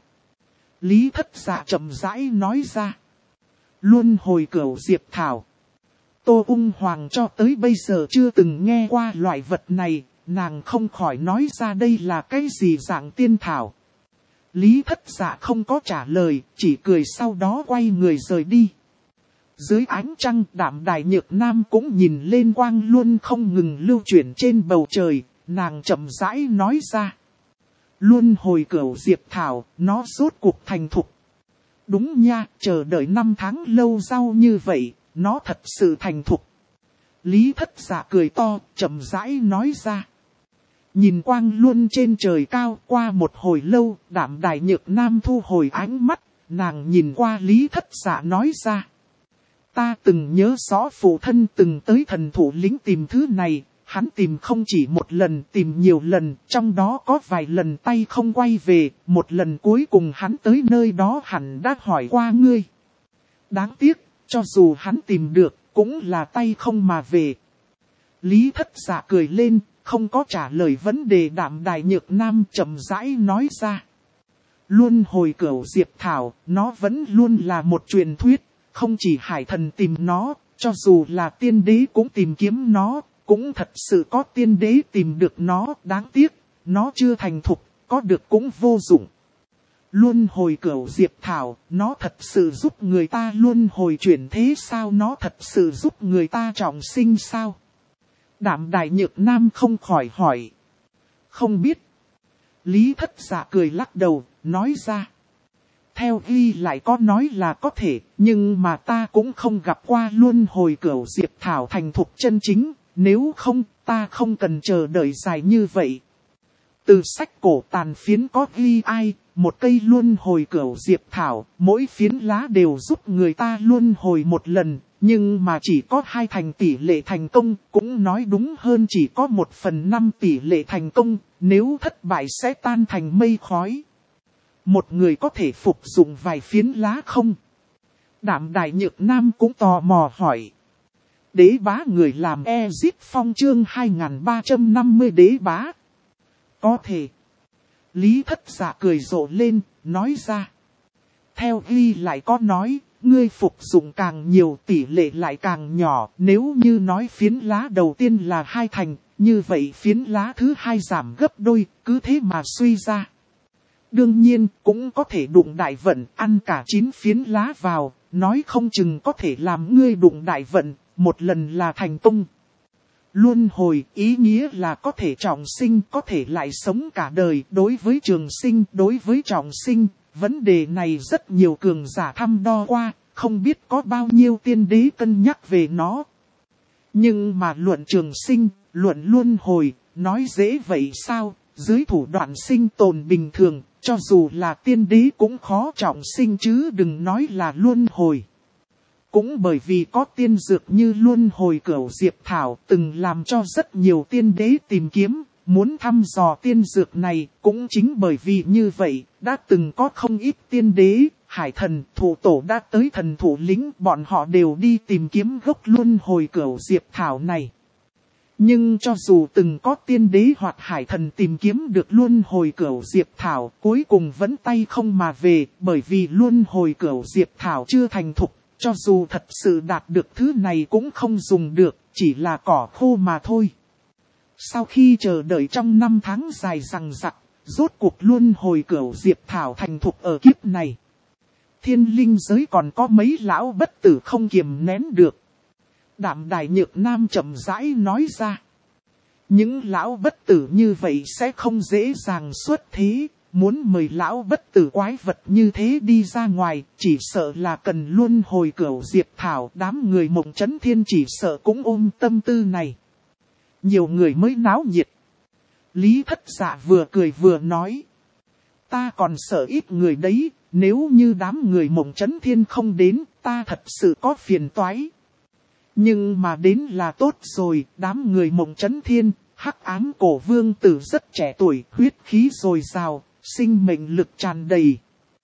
Lý Thất Dạ chậm rãi nói ra. Luân hồi cửu diệp thảo. Tô Ung Hoàng cho tới bây giờ chưa từng nghe qua loại vật này, nàng không khỏi nói ra đây là cái gì dạng tiên thảo. Lý Thất Dạ không có trả lời, chỉ cười sau đó quay người rời đi. Dưới ánh trăng, Đạm Đài Nhược Nam cũng nhìn lên quang luân không ngừng lưu chuyển trên bầu trời, nàng chậm rãi nói ra. Luân hồi cửu diệp thảo, nó rốt cuộc thành thục. Đúng nha, chờ đợi 5 tháng lâu sau như vậy, nó thật sự thành thục. Lý Thất Dạ cười to, chậm rãi nói ra. Nhìn quang luân trên trời cao, qua một hồi lâu, Đạm Đài Nhược Nam thu hồi ánh mắt, nàng nhìn qua Lý Thất Dạ nói ra. Ta từng nhớ rõ phụ thân từng tới thần thủ lĩnh tìm thứ này, hắn tìm không chỉ một lần, tìm nhiều lần, trong đó có vài lần tay không quay về, một lần cuối cùng hắn tới nơi đó hẳn đã hỏi qua ngươi. Đáng tiếc, cho dù hắn tìm được, cũng là tay không mà về. Lý Thất Dạ cười lên, không có trả lời vấn đề. Đạm Đài Nhược Nam chậm rãi nói ra. Luân hồi cửu diệp thảo, nó vẫn luôn là một truyền thuyết, không chỉ hải thần tìm nó, cho dù là tiên đế cũng tìm kiếm nó, cũng thật sự có tiên đế tìm được nó, đáng tiếc, nó chưa thành thục, có được cũng vô dụng. Luân hồi cửu diệp thảo, nó thật sự giúp người ta luân hồi chuyển thế sao, nó thật sự giúp người ta trọng sinh sao? Đạm Đài Nhược Nam không khỏi hỏi. Không biết. Lý Thất Dạ cười lắc đầu, nói ra. Theo ghi lại có nói là có thể, nhưng mà ta cũng không gặp qua luân hồi cửu diệp thảo thành thục chân chính, nếu không, ta không cần chờ đợi dài như vậy. Từ sách cổ tàn phiến có ghi ai, một cây luân hồi cửu diệp thảo, mỗi phiến lá đều giúp người ta luân hồi một lần, nhưng mà chỉ có 2 thành tỷ lệ thành công, cũng nói đúng hơn chỉ có 1/5 tỷ lệ thành công, nếu thất bại sẽ tan thành mây khói. Một người có thể phục dụng vài phiến lá không? Đạm Đài Nhược Nam cũng tò mò hỏi. Đế bá người làm Exit Phong chương 2350 đế bá. Có thể. Lý Thất Dạ cười rộ lên, nói ra. Theo ghi lại có nói, ngươi phục dụng càng nhiều tỷ lệ lại càng nhỏ, nếu như nói phiến lá đầu tiên là 2 thành, như vậy phiến lá thứ hai giảm gấp đôi, cứ thế mà suy ra. Đương nhiên, cũng có thể đụng đại vận, ăn cả 9 phiến lá vào, nói không chừng có thể làm ngươi đụng đại vận, một lần là thành công. Luân hồi, ý nghĩa là có thể trọng sinh, có thể lại sống cả đời. Đối với trường sinh, đối với trọng sinh, vấn đề này rất nhiều cường giả thăm dò qua, không biết có bao nhiêu tiên đế cân nhắc về nó. Nhưng mà luận trường sinh, luận luân hồi, nói dễ vậy sao? Dưới thủ đoạn sinh tồn bình thường, cho dù là tiên đế cũng khó trọng sinh chứ đừng nói là luân hồi. Cũng bởi vì có tiên dược như luân hồi cửu diệp thảo từng làm cho rất nhiều tiên đế tìm kiếm, muốn thăm dò tiên dược này. Cũng chính bởi vì như vậy, đã từng có không ít tiên đế, hải thần, thủ tổ đã tới thần thủ lĩnh, bọn họ đều đi tìm kiếm gốc luân hồi cửu diệp thảo này. Nhưng cho dù từng có tiên đế hoặc hải thần tìm kiếm được luân hồi cửu diệp thảo, cuối cùng vẫn tay không mà về, bởi vì luân hồi cửu diệp thảo chưa thành thục. Cho dù thật sự đạt được thứ này cũng không dùng được, chỉ là cỏ khô mà thôi. Sau khi chờ đợi trong 5 tháng dài dằng dặc, rốt cuộc luân hồi cửu diệp thảo thành thục ở kiếp này. Thiên linh giới còn có mấy lão bất tử không kiềm nén được. Đạm Đài Nhược Nam chậm rãi nói ra. Những lão bất tử như vậy sẽ không dễ dàng xuất thế. Muốn mời lão bất tử quái vật như thế đi ra ngoài, chỉ sợ là cần luân hồi cửu diệp thảo. Đám người Mộng Chấn Thiên chỉ sợ cũng ôm tâm tư này. Nhiều người mới náo nhiệt. Lý Thất Dạ vừa cười vừa nói. Ta còn sợ ít người đấy, nếu như đám người Mộng Chấn Thiên không đến, ta thật sự có phiền toái. Nhưng mà đến là tốt rồi, đám người Mộng Chấn Thiên, Hắc Ám Cổ Vương Tử rất trẻ tuổi, huyết khí dồi dào, sinh mệnh lực tràn đầy.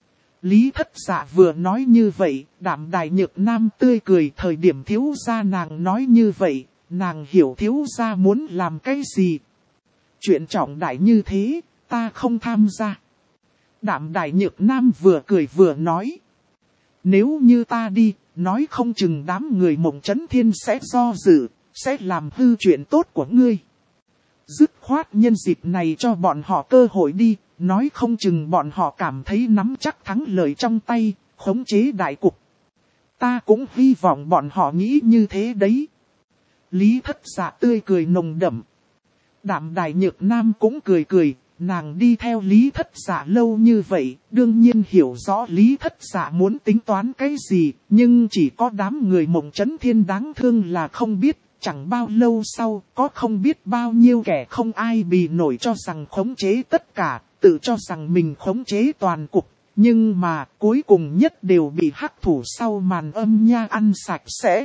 Lý Thất Dạ vừa nói như vậy, Đạm Đài Nhược Nam tươi cười. Thời điểm thiếu gia nàng nói như vậy, nàng hiểu thiếu gia muốn làm cái gì. Chuyện trọng đại như thế, ta không tham gia. Đạm Đài Nhược Nam vừa cười vừa nói. Nếu như ta đi, nói không chừng đám người Mộng Chấn Thiên sẽ do dự, sẽ làm hư chuyện tốt của ngươi. Dứt khoát nhân dịp này cho bọn họ cơ hội đi, nói không chừng bọn họ cảm thấy nắm chắc thắng lợi trong tay, khống chế đại cục. Ta cũng hy vọng bọn họ nghĩ như thế đấy. Lý Thất Dạ tươi cười nồng đậm. Đạm Đài Nhược Nam cũng cười cười, nàng đi theo Lý Thất Dạ lâu như vậy, đương nhiên hiểu rõ Lý Thất Dạ muốn tính toán cái gì, nhưng chỉ có đám người Mộng Chấn Thiên đáng thương là không biết. Chẳng bao lâu sau, có không biết bao nhiêu kẻ không ai bì nổi cho rằng khống chế tất cả, tự cho rằng mình khống chế toàn cục. Nhưng mà, cuối cùng nhất đều bị hắc thủ sau màn âm nha ăn sạch sẽ.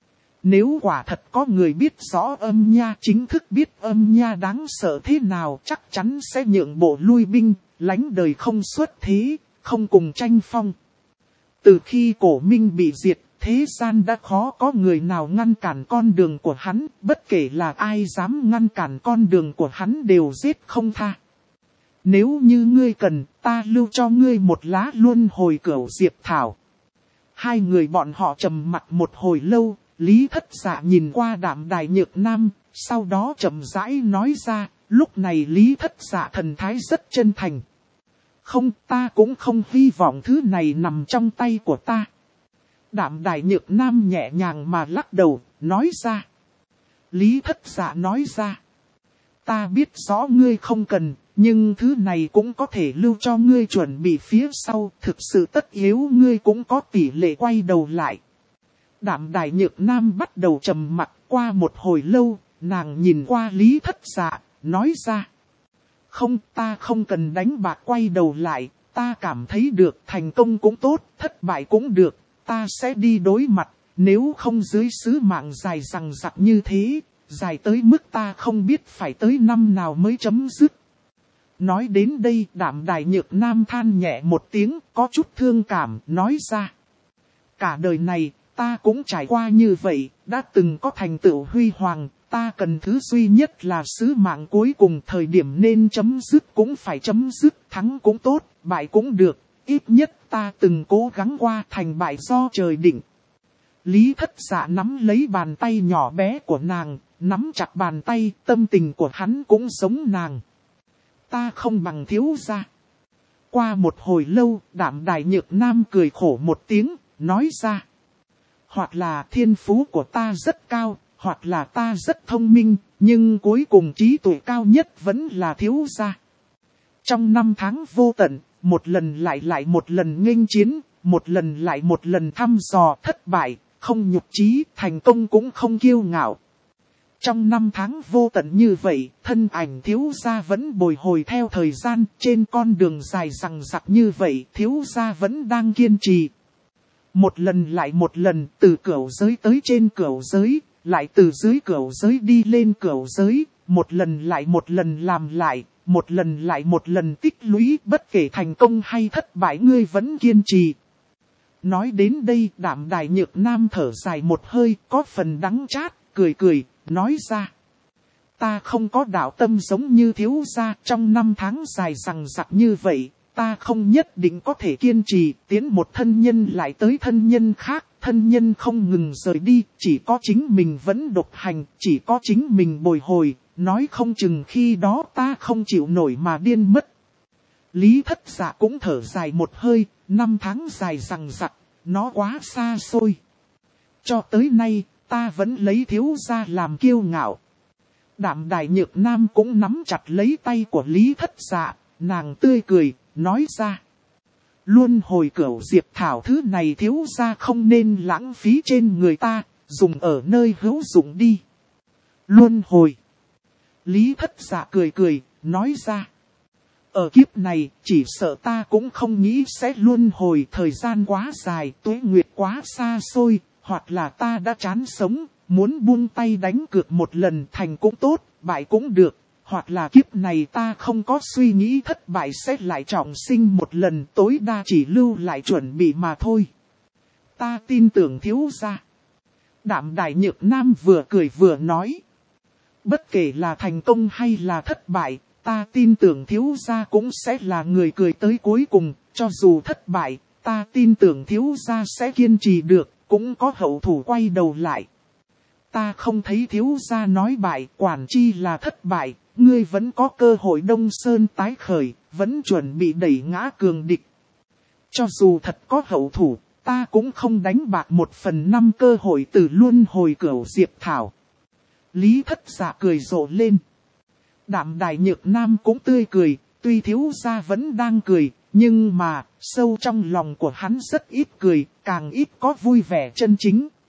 Nếu quả thật có người biết rõ âm nha, chính thức biết âm nha đáng sợ thế nào, chắc chắn sẽ nhượng bộ lui binh, lánh đời không xuất thế, không cùng tranh phong. Từ khi Cổ Minh bị diệt, thế gian đã khó có người nào ngăn cản con đường của hắn, bất kể là ai dám ngăn cản con đường của hắn đều giết không tha. Nếu như ngươi cần, ta lưu cho ngươi một lá luân hồi cửu diệp thảo. Hai người bọn họ trầm mặc một hồi lâu, Lý Thất Dạ nhìn qua Đạm Đài Nhược Nam, sau đó chậm rãi nói ra, lúc này Lý Thất Dạ thần thái rất chân thành. Không, ta cũng không hy vọng thứ này nằm trong tay của ta. Đạm Đài Nhược Nam nhẹ nhàng mà lắc đầu, nói ra. Lý Thất Dạ nói ra. Ta biết rõ ngươi không cần, nhưng thứ này cũng có thể lưu cho ngươi chuẩn bị phía sau, thực sự tất yếu ngươi cũng có tỷ lệ quay đầu lại. Đạm Đài Nhược Nam bắt đầu trầm mặc. Qua một hồi lâu, nàng nhìn qua Lý Thất Dạ, nói ra. Không, ta không cần đánh bạc quay đầu lại, ta cảm thấy được thành công cũng tốt, thất bại cũng được, ta sẽ đi đối mặt, nếu không dưới sứ mạng dài dằng dặc như thế, dài tới mức ta không biết phải tới năm nào mới chấm dứt. Nói đến đây, Đạm Đài Nhược Nam than nhẹ một tiếng, có chút thương cảm, nói ra. Cả đời này, ta cũng trải qua như vậy, đã từng có thành tựu huy hoàng, ta cần thứ duy nhất là sứ mạng cuối cùng, thời điểm nên chấm dứt cũng phải chấm dứt, thắng cũng tốt, bại cũng được, ít nhất ta từng cố gắng qua, thành bại do trời định. Lý Thất Dạ nắm lấy bàn tay nhỏ bé của nàng, nắm chặt bàn tay, tâm tình của hắn cũng giống nàng. Ta không bằng thiếu gia. Qua một hồi lâu, Đạm Đài Nhược Nam cười khổ một tiếng, nói ra. Hoặc là thiên phú của ta rất cao, hoặc là ta rất thông minh, nhưng cuối cùng trí tuệ cao nhất vẫn là thiếu gia. Trong 5 tháng vô tận, một lần lại một lần nghênh chiến, một lần lại một lần thăm dò thất bại, không nhục chí, thành công cũng không kiêu ngạo. Trong 5 tháng vô tận như vậy, thân ảnh thiếu gia vẫn bồi hồi theo thời gian, trên con đường dài rằng rặc như vậy, thiếu gia vẫn đang kiên trì. Một lần lại một lần, từ cửu giới tới trên cửu giới, lại từ dưới cửu giới đi lên cửu giới, một lần lại một lần làm lại, một lần lại một lần tích lũy, bất kể thành công hay thất bại ngươi vẫn kiên trì. Nói đến đây, Đạm Đài Nhược Nam thở dài một hơi, có phần đắng chát, cười cười, nói ra. Ta không có đạo tâm giống như thiếu gia, trong 5 tháng dài rằng rặc như vậy, ta không nhất định có thể kiên trì, tiến một thân nhân lại tới thân nhân khác, thân nhân không ngừng rời đi, chỉ có chính mình vẫn độc hành, chỉ có chính mình bồi hồi, nói không chừng khi đó ta không chịu nổi mà điên mất. Lý Thất Dạ cũng thở dài một hơi, 5 tháng dài rằng rặc, nó quá xa xôi. Cho tới nay, ta vẫn lấy thiếu gia làm kiêu ngạo. Đạm Đài Nhược Nam cũng nắm chặt lấy tay của Lý Thất Dạ, nàng tươi cười, nói ra. Luân hồi cửu diệp thảo thứ này thiếu gia không nên lãng phí trên người ta, dùng ở nơi hữu dụng đi. Luân hồi. Lý Thất Dạ cười cười, nói ra. Ở kiếp này, chỉ sợ ta cũng không nghĩ sẽ luân hồi, thời gian quá dài, tuế nguyệt quá xa xôi, hoặc là ta đã chán sống, muốn buông tay đánh cược một lần, thành cũng tốt, bại cũng được, hoặc là kiếp này ta không có suy nghĩ thất bại sẽ lại trọng sinh một lần, tối đa chỉ lưu lại chuẩn bị mà thôi. Ta tin tưởng thiếu gia. Đạm Đài Nhược Nam vừa cười vừa nói. Bất kể là thành công hay là thất bại, ta tin tưởng thiếu gia cũng sẽ là người cười tới cuối cùng, cho dù thất bại, ta tin tưởng thiếu gia sẽ kiên trì được, cũng có hậu thủ quay đầu lại. Ta không thấy thiếu gia nói bại, quản chi là thất bại, ngươi vẫn có cơ hội Đông Sơn tái khởi, vẫn chuẩn bị đẩy ngã cường địch. Cho dù thật có hậu thủ, ta cũng không đánh bạc 1/5 cơ hội từ luân hồi cửu diệp thảo. Lý Thất Dạ cười rộ lên. Đạm Đài Nhược Nam cũng tươi cười, tuy thiếu gia vẫn đang cười, nhưng mà, sâu trong lòng của hắn rất ít cười, càng ít có vui vẻ chân chính.